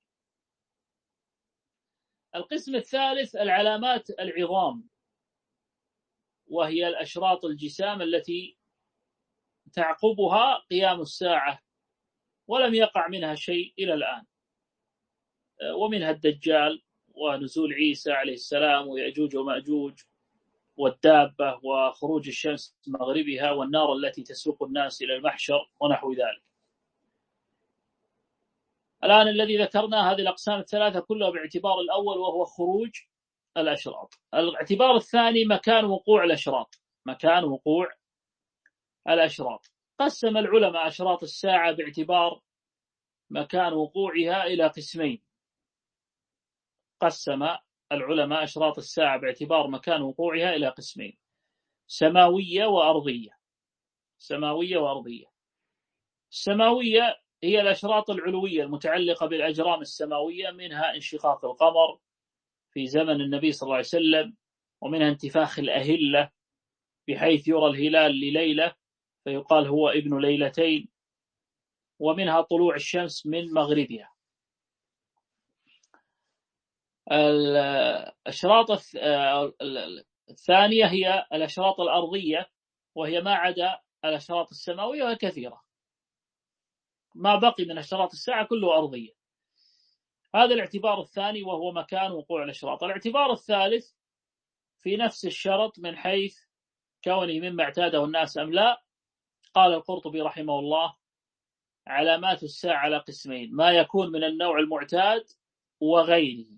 القسم الثالث العلامات العظام، وهي الأشراط الجسام التي تعقبها قيام الساعة، ولم يقع منها شيء إلى الآن، ومنها الدجال ونزول عيسى عليه السلام ويأجوج ومأجوج والدابة وخروج الشمس من مغربها والنار التي تسوق الناس إلى المحشر ونحو ذلك. الآن الذي ذكرنا هذه الأقسام الثلاثة كلها باعتبار الأول وهو خروج الأشراط. الاعتبار الثاني مكان وقوع الأشراط. مكان وقوع الأشراط قسم العلماء أشراط الساعة باعتبار مكان وقوعها إلى قسمين. قسم العلماء أشراط الساعة باعتبار مكان وقوعها إلى قسمين: سماوية وأرضية. سماوية وأرضية. السماوية هي الأشراط العلوية المتعلقة بالأجرام السماوية، منها انشقاق القمر في زمن النبي صلى الله عليه وسلم، ومنها انتفاخ الأهلة بحيث يرى الهلال لليلة فيقال هو ابن ليلتين، ومنها طلوع الشمس من مغربها. الأشراط الثانية هي الأشراط الأرضية، وهي ما عدا الأشراط السماوية وكثيرة. ما بقي من أشراط الساعة كله أرضية. هذا الاعتبار الثاني وهو مكان وقوع الأشراط. الاعتبار الثالث في نفس الشرط من حيث كونه مما اعتاده الناس أم لا. قال القرطبي رحمه الله: علامات الساعة على قسمين: ما يكون من النوع المعتاد وغيره.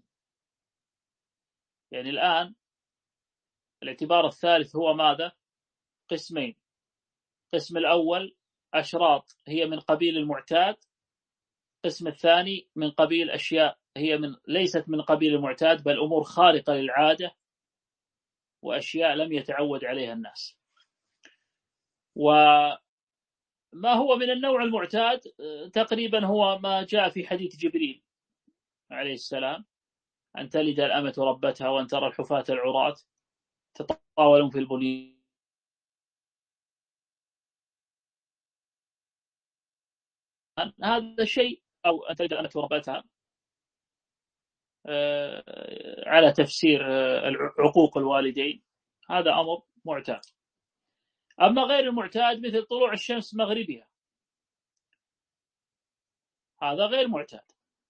يعني الآن الاعتبار الثالث هو ماذا؟ قسمين. قسم الأول أشراط هي من قبيل المعتاد. قسم الثاني من قبيل أشياء هي من ليست من قبيل المعتاد، بل أمور خارقة للعادة وأشياء لم يتعود عليها الناس. وما هو من النوع المعتاد تقريبا هو ما جاء في حديث جبريل عليه السلام: أن تلد الأمة ربتها وأن ترى الحفاة العراة تطاولون في البنيان. هذا شيء، أو أن تلد الأمة ربتها على تفسير عقوق الوالدين، هذا أمر معتاد. أما غير المعتاد مثل طلوع الشمس مغربها، هذا غير معتاد.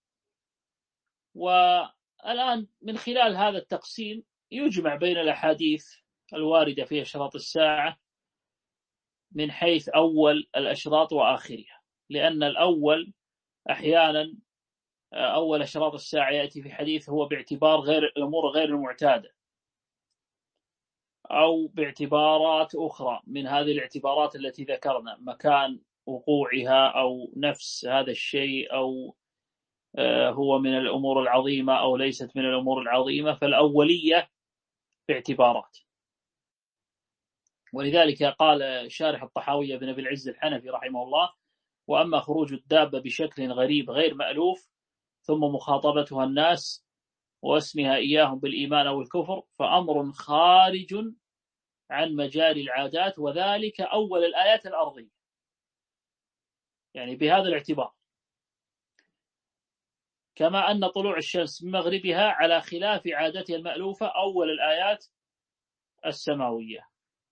والآن من خلال هذا التقسيم يجمع بين الأحاديث الواردة في أشراط الساعة من حيث أول الأشراط وآخرها، لأن الأول أحيانا أول أشراط الساعة يأتي في حديث هو باعتبار غير الأمور غير المعتادة، أو باعتبارات أخرى من هذه الاعتبارات التي ذكرنا: مكان وقوعها، أو نفس هذا الشيء، أو هو من الأمور العظيمة أو ليست من الأمور العظيمة. فالأولية باعتبارات. ولذلك قال شارح الطحاوية بن أبي العز الحنفي رحمه الله: وأما خروج الدابة بشكل غريب غير مألوف ثم مخاطبتها الناس واسمها إياهم بالإيمان أو الكفر فأمر خارج عن مجال العادات، وذلك أول الآيات الأرضية. يعني بهذا الاعتبار، كما أن طلوع الشمس من مغربها على خلاف عادتها المألوفة أول الآيات السماوية.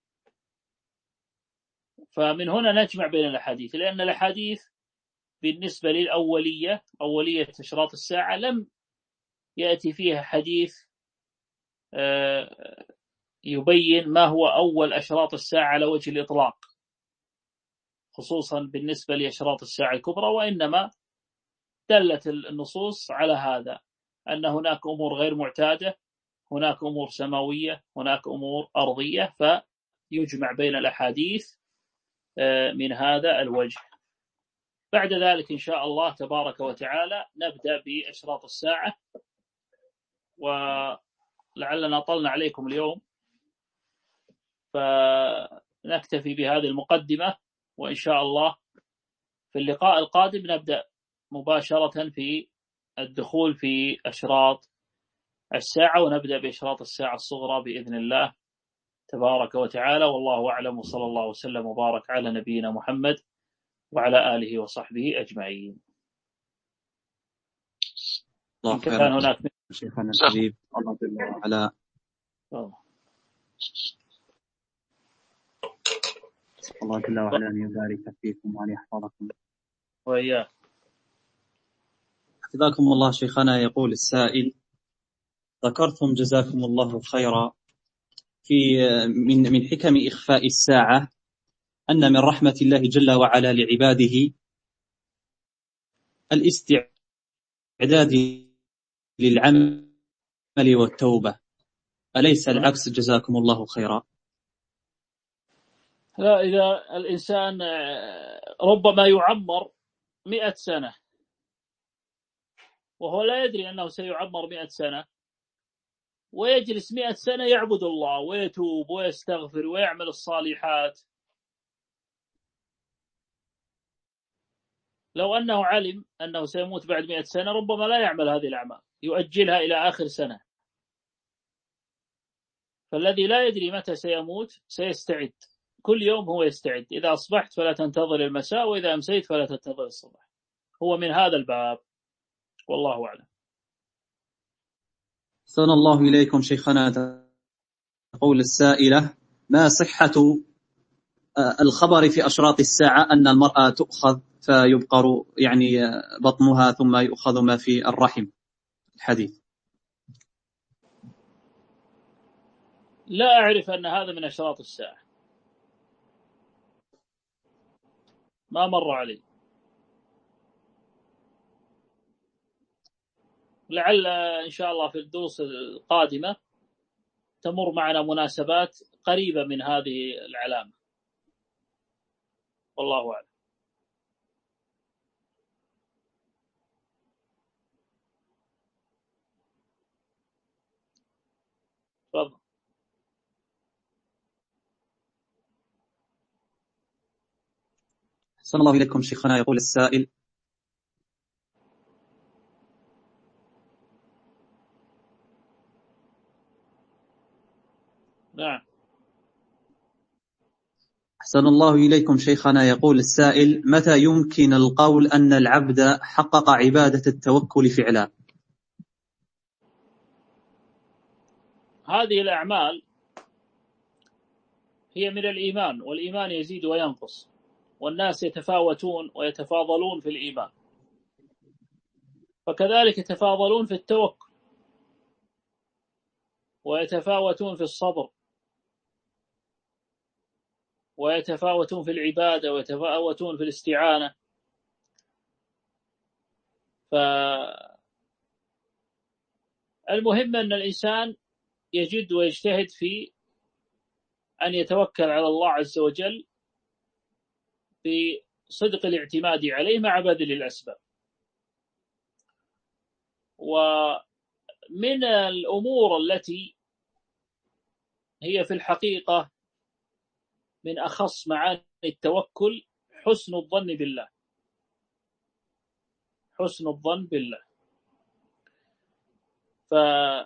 فمن هنا نجمع بين الأحاديث، لأن الأحاديث بالنسبة للأولية، أولية أشراط الساعة، لم يأتي فيها حديث يبين ما هو أول أشراط الساعة على وجه الإطلاق، خصوصا بالنسبة لأشراط الساعة الكبرى، وإنما دلت النصوص على هذا، أن هناك أمور غير معتادة، هناك أمور سماوية، هناك أمور أرضية، فيجمع بين الأحاديث من هذا الوجه. بعد ذلك إن شاء الله تبارك وتعالى نبدأ بأشراط الساعة، ولعلنا طلنا عليكم اليوم، فنكتفي بهذه المقدمة، وإن شاء الله في اللقاء القادم نبدأ مباشرة في الدخول في أشراط الساعة، ونبدأ بأشراط الساعة الصغرى بإذن الله تبارك وتعالى. والله أعلم، وصلى الله وسلم وبارك على نبينا محمد وعلى آله وصحبه أجمعين. الله إن كان هناك شيخنا الحبيب الله جل وعلا. أسأل الله جل وعلا أن يبارك فيكم وأن يحفظكم وإياه. حفظكم الله شيخنا. يقول السائل: ذكرتم جزاكم الله خيرا في من من حكم إخفاء الساعة أن من رحمة الله جل وعلا لعباده الاستعداد للعمل والتوبة، أليس العكس جزاكم الله خيرا؟ لا، إذا الإنسان ربما يعمر مئة سنة وهو لا يدري أنه سيعمر مئة سنة، ويجلس مئة سنة يعبد الله ويتوب ويستغفر ويعمل الصالحات، لو أنه علم أنه سيموت بعد مئة سنة ربما لا يعمل هذه الأعمال، يؤجلها إلى آخر سنة. فالذي لا يدري متى سيموت سيستعد، كل يوم هو يستعد، إذا أصبحت فلا تنتظر المساء، وإذا أمسيت فلا تنتظر الصباح. هو من هذا الباب، والله أعلم. أحسن الله إليكم شيخنا. تقول السائلة: ما صحة الخبر في أشراط الساعة أن المرأة تؤخذ فيبقر يعني بطنها ثم يؤخذ ما في الرحم، الحديث؟ لا أعرف أن هذا من أشراط الساعة، ما مر علي. لعل إن شاء الله في الدروس القادمة تمر معنا مناسبات قريبة من هذه العلامة، والله أعلم. تفضل. أحسن الله إليكم شيخنا. يقول السائل: نعم. أحسن الله إليكم شيخنا. يقول السائل: متى يمكن القول أن العبد حقق عبادة التوكل فعلا؟ هذه الأعمال هي من الإيمان، والإيمان يزيد وينقص، والناس يتفاوتون ويتفاضلون في الإيمان، فكذلك يتفاضلون في التوكل، ويتفاوتون في الصبر، ويتفاوتون في العبادة، ويتفاوتون في الاستعانة. فالمهم أن الإنسان يجد ويجتهد في أن يتوكل على الله عز وجل بصدق الاعتماد عليه مع بذل الأسباب. ومن الأمور التي هي في الحقيقة من أخص معاني التوكل حسن الظن بالله، حسن الظن بالله. فمن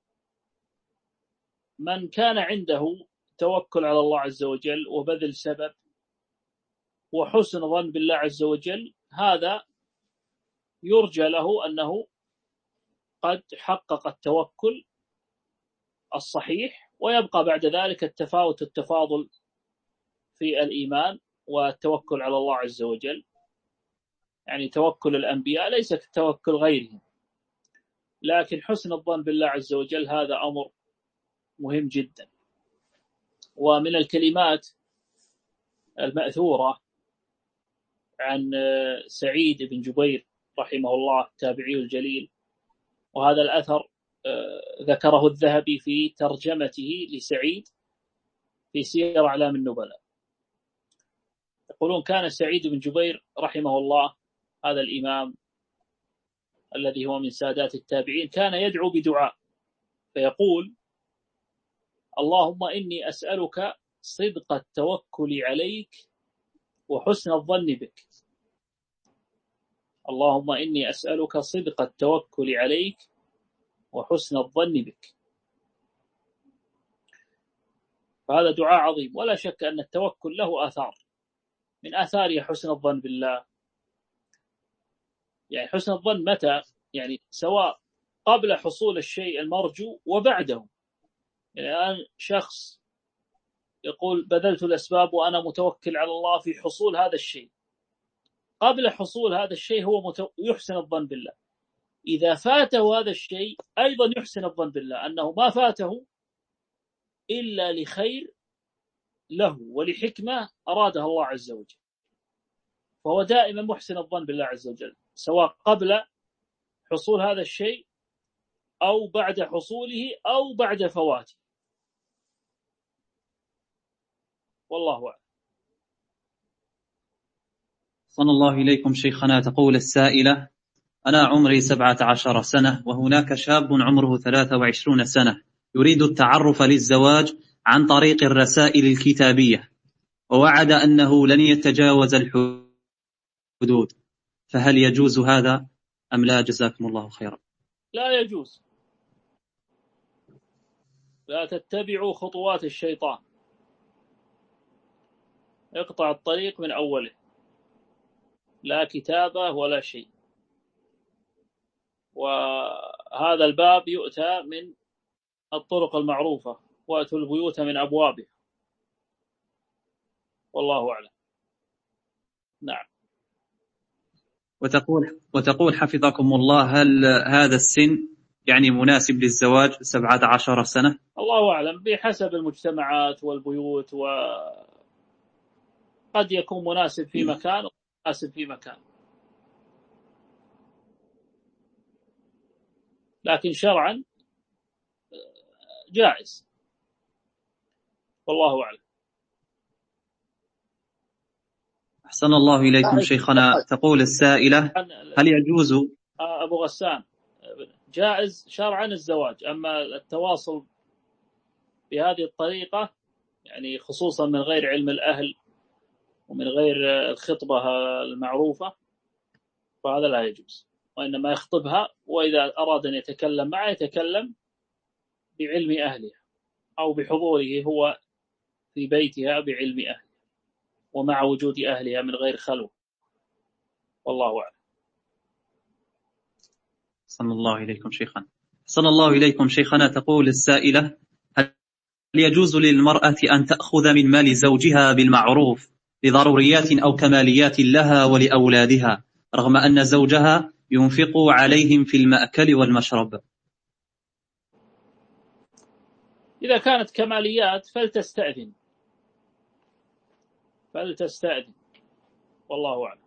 كان عنده توكل على الله عز وجل وبذل سبب وحسن ظن بالله عز وجل، هذا يرجى له أنه قد حقق التوكل الصحيح، ويبقى بعد ذلك التفاوت التفاضل في الإيمان والتوكل على الله عز وجل. يعني توكل الأنبياء ليس كتوكل غيرهم، لكن حسن الظن بالله عز وجل هذا أمر مهم جدا. ومن الكلمات المأثورة عن سعيد بن جبير رحمه الله التابعي الجليل، وهذا الأثر ذكره الذهبي في ترجمته لسعيد في سير أعلام النبلاء. يقولون: كان سعيد بن جبير رحمه الله، هذا الإمام الذي هو من سادات التابعين، كان يدعو بدعاء فيقول: اللهم إني أسألك صدق التوكل عليك وحسن الظن بك. اللهم إني أسألك صدق التوكل عليك وحسن الظن بك. فهذا دعاء عظيم، ولا شك أن التوكل له آثار، من آثاره حسن الظن بالله. يعني حسن الظن متى؟ يعني سواء قبل حصول الشيء المرجو وبعده. يعني الآن شخص يقول بذلت الأسباب وأنا متوكل على الله في حصول هذا الشيء. قبل حصول هذا الشيء هو متو... يحسن الظن بالله. إذا فاته هذا الشيء أيضا يحسن الظن بالله أنه ما فاته إلا لخير له ولحكمة أرادها الله عز وجل، فهو دائما محسن الظن بالله عز وجل، سواء قبل حصول هذا الشيء أو بعد حصوله أو بعد فواته. والله أعلم. صلى الله إليكم شيخنا. تقول السائلة: أنا عمري سبعة عشر سنة، وهناك شاب عمره ثلاثة وعشرون سنة يريد التعرف للزواج عن طريق الرسائل الكتابية، ووعد أنه لن يتجاوز الحدود، فهل يجوز هذا أم لا؟ جزاكم الله خيرا. لا يجوز. لا تتبعوا خطوات الشيطان، اقطع الطريق من أوله، لا كتابة ولا شيء. وهذا الباب يؤتى من الطرق المعروفة، وأتوا البيوت من أبوابها. والله أعلم. نعم. وتقول وتقول حفظكم الله: هل هذا السن يعني مناسب للزواج سبعة عشر سنة؟ الله أعلم، بحسب المجتمعات والبيوت، وقد يكون مناسب في مكان ومناسب في مكان، لكن شرعا جائز. والله أعلم. أحسن الله إليكم شيخنا. تقول السائلة: هل يجوز أبو غسان، جائز شرعا الزواج، أما التواصل بهذه الطريقة يعني خصوصا من غير علم الأهل ومن غير الخطبة المعروفة فهذا لا يجوز، وإنما يخطبها، وإذا أراد أن يتكلم معه يتكلم بعلم أهلها أو بحضوره هو في بيتها بعلم أهلها ومع وجود أهلها من غير خلوة. والله أعلم. صلى الله إليكم شيخنا. صلى الله إليكم شيخنا. تقول السائلة: هل يجوز للمرأة أن تأخذ من مال زوجها بالمعروف لضروريات أو كماليات لها ولأولادها، رغم أن زوجها ينفق عليهم في المأكل والمشرب؟ إذا كانت كماليات فلتستأذن فلتستأذن والله أعلم.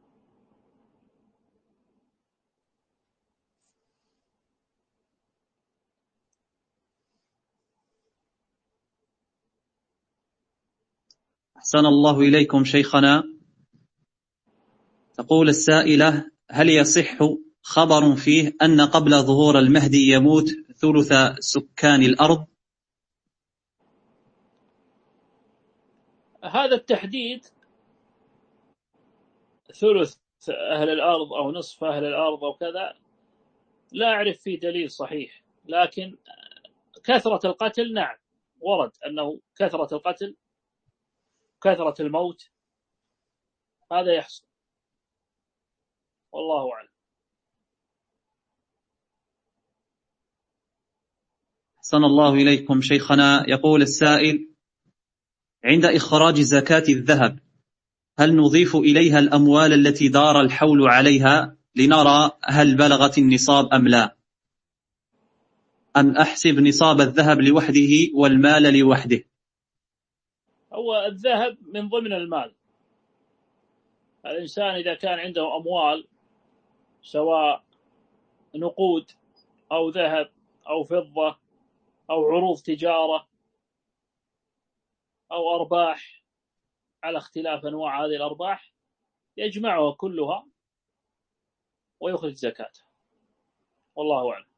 أحسن الله إليكم شيخنا. تقول السائلة: هل يصح خبر فيه أن قبل ظهور المهدي يموت ثلث سكان الأرض؟ هذا التحديد ثلث أهل الأرض أو نصف أهل الأرض أو كذا لا أعرف فيه دليل صحيح، لكن كثرة القتل نعم ورد أنه كثرة القتل كثرة الموت هذا يحصل. والله أعلم. أحسن الله إليكم شيخنا. يقول السائل: عند إخراج زكاة الذهب هل نضيف إليها الأموال التي دار الحول عليها لنرى هل بلغت النصاب أم لا، أم أحسب نصاب الذهب لوحده والمال لوحده؟ هو الذهب من ضمن المال. الإنسان إذا كان عنده أموال سواء نقود أو ذهب أو فضة أو عروض تجارة أو أرباح على اختلاف أنواع هذه الأرباح يجمعها كلها ويخرج زكاتها. والله أعلم.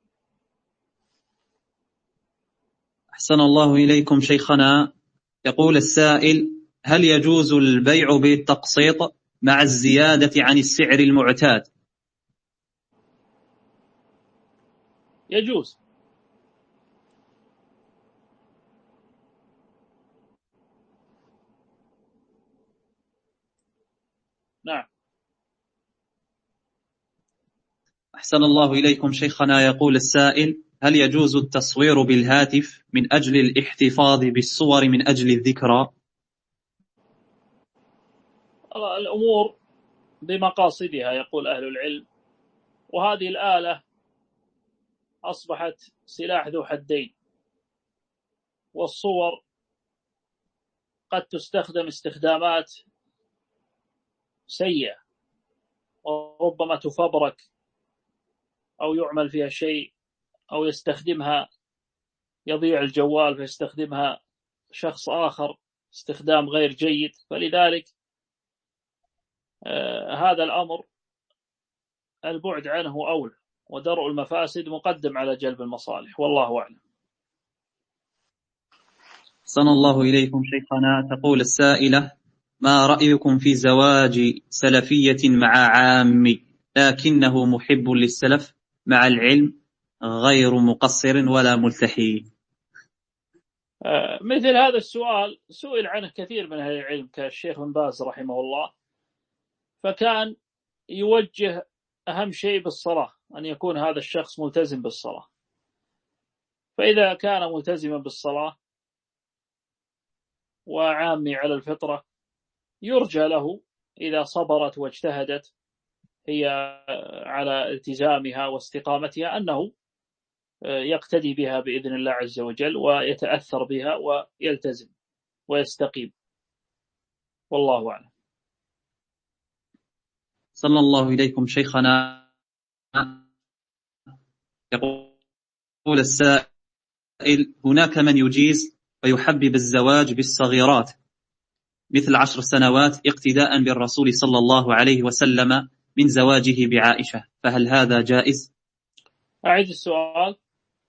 أحسن الله إليكم شيخنا. يقول السائل: هل يجوز البيع بالتقسيط مع الزيادة عن السعر المعتاد؟ يجوز. نعم. أحسن الله إليكم شيخنا. يقول السائل: هل يجوز التصوير بالهاتف من أجل الاحتفاظ بالصور من أجل الذكرى؟ الأمور بمقاصدها يقول أهل العلم، وهذه الآلة أصبحت سلاح ذو حدين، والصور قد تستخدم استخدامات سيئة، وربما تفبرك أو يعمل فيها شيء، أو يستخدمها يضيع الجوال فيستخدمها شخص آخر استخدام غير جيد. فلذلك آه هذا الأمر البعد عنه أولى، ودرء المفاسد مقدم على جلب المصالح، والله أعلم. صلى الله إليكم شيخنا. تقول السائلة: ما رأيكم في زواج سلفية مع عامي لكنه محب للسلف مع العلم غير مقصر ولا ملتحي؟ آه مثل هذا السؤال سئل عنه كثير من أهل العلم كالشيخ بن باز رحمه الله، فكان يوجه أهم شيء بالصلاة، أن يكون هذا الشخص ملتزم بالصلاة. فإذا كان ملتزما بالصلاة وعامي على الفطرة يرجى له إذا صبرت واجتهدت هي على التزامها واستقامتها أنه يقتدي بها بإذن الله عز وجل ويتأثر بها ويلتزم ويستقيم، والله أعلم. صلى الله إليكم شيخنا. يقول السائل: هناك من يجيز ويحبب الزواج بالصغيرات مثل عشر سنوات اقتداء بالرسول صلى الله عليه وسلم من زواجه بعائشة، فهل هذا جائز؟ أعيد السؤال.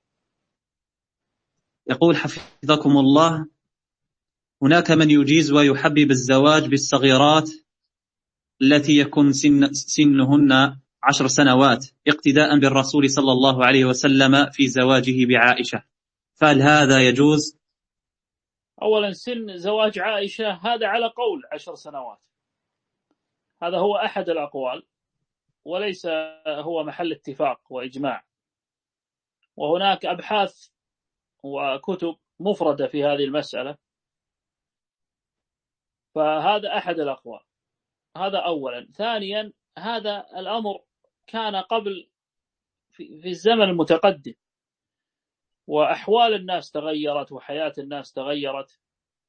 يقول حفظكم الله: هناك من يجيز ويحبب الزواج بالصغيرات التي يكون سن سنهن عشر سنوات اقتداء بالرسول صلى الله عليه وسلم في زواجه بعائشة، فهل هذا يجوز؟ أولا سن زواج عائشة هذا على قول عشر سنوات، هذا هو أحد الأقوال وليس هو محل اتفاق وإجماع، وهناك أبحاث وكتب مفردة في هذه المسألة، فهذا أحد الأقوال. هذا أولا. ثانيا هذا الأمر كان قبل في الزمن المتقدم، وأحوال الناس تغيرت وحياة الناس تغيرت،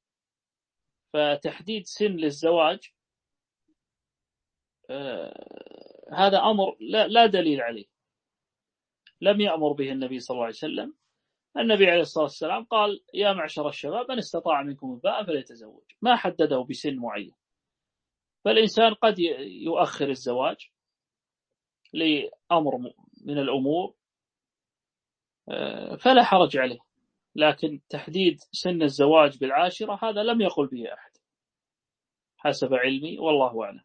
فتحديد سن للزواج آه هذا أمر لا, لا دليل عليه، لم يأمر به النبي صلى الله عليه وسلم. النبي عليه الصلاة والسلام قال: يا معشر الشباب من استطاع منكم الباءة فليتزوج، ما حدده بسن معين. فالإنسان قد يؤخر الزواج لأمر من الأمور فلا حرج عليه، لكن تحديد سن الزواج بالعاشرة هذا لم يقل به أحد حسب علمي، والله أعلم.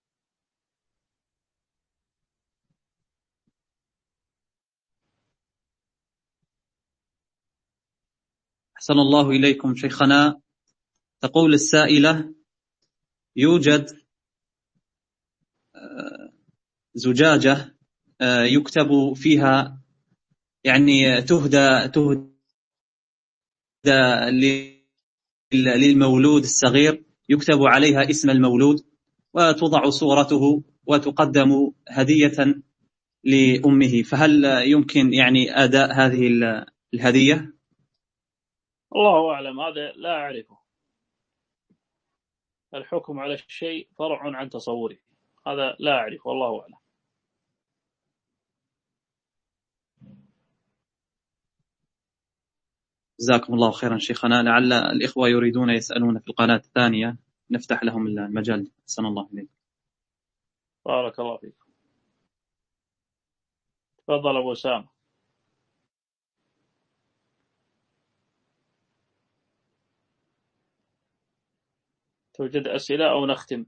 أحسن الله إليكم شيخنا. تقول السائلة: يوجد زجاجة يكتب فيها يعني تهدى تهدى للمولود الصغير، يكتب عليها اسم المولود وتوضع صورته وتقدم هدية لأمه، فهل يمكن يعني أداء هذه الهدية؟ الله أعلم، هذا لا أعرفه. الحكم على الشيء فرع عن تصوره، هذا لا أعرف، والله أعلم. جزاكم الله خيرا شيخنا. لعل الإخوة يريدون يسألون في القناة الثانية، نفتح لهم المجال. أحسن الله إليك. بارك الله فيك. تفضل أبو أسامة. توجد أسئلة أو نختم؟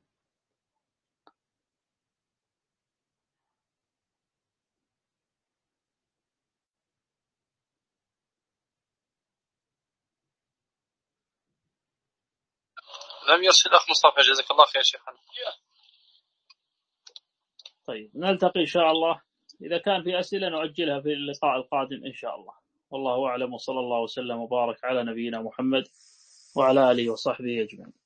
لم يرسل الأخ مصطفى، جزاك الله خير شيخنا. طيب نلتقي إن شاء الله إذا كان في أسئلة نؤجلها في اللقاء القادم إن شاء الله. والله أعلم، وصلى الله وسلم وبارك على نبينا محمد وعلى آله وصحبه أجمعين.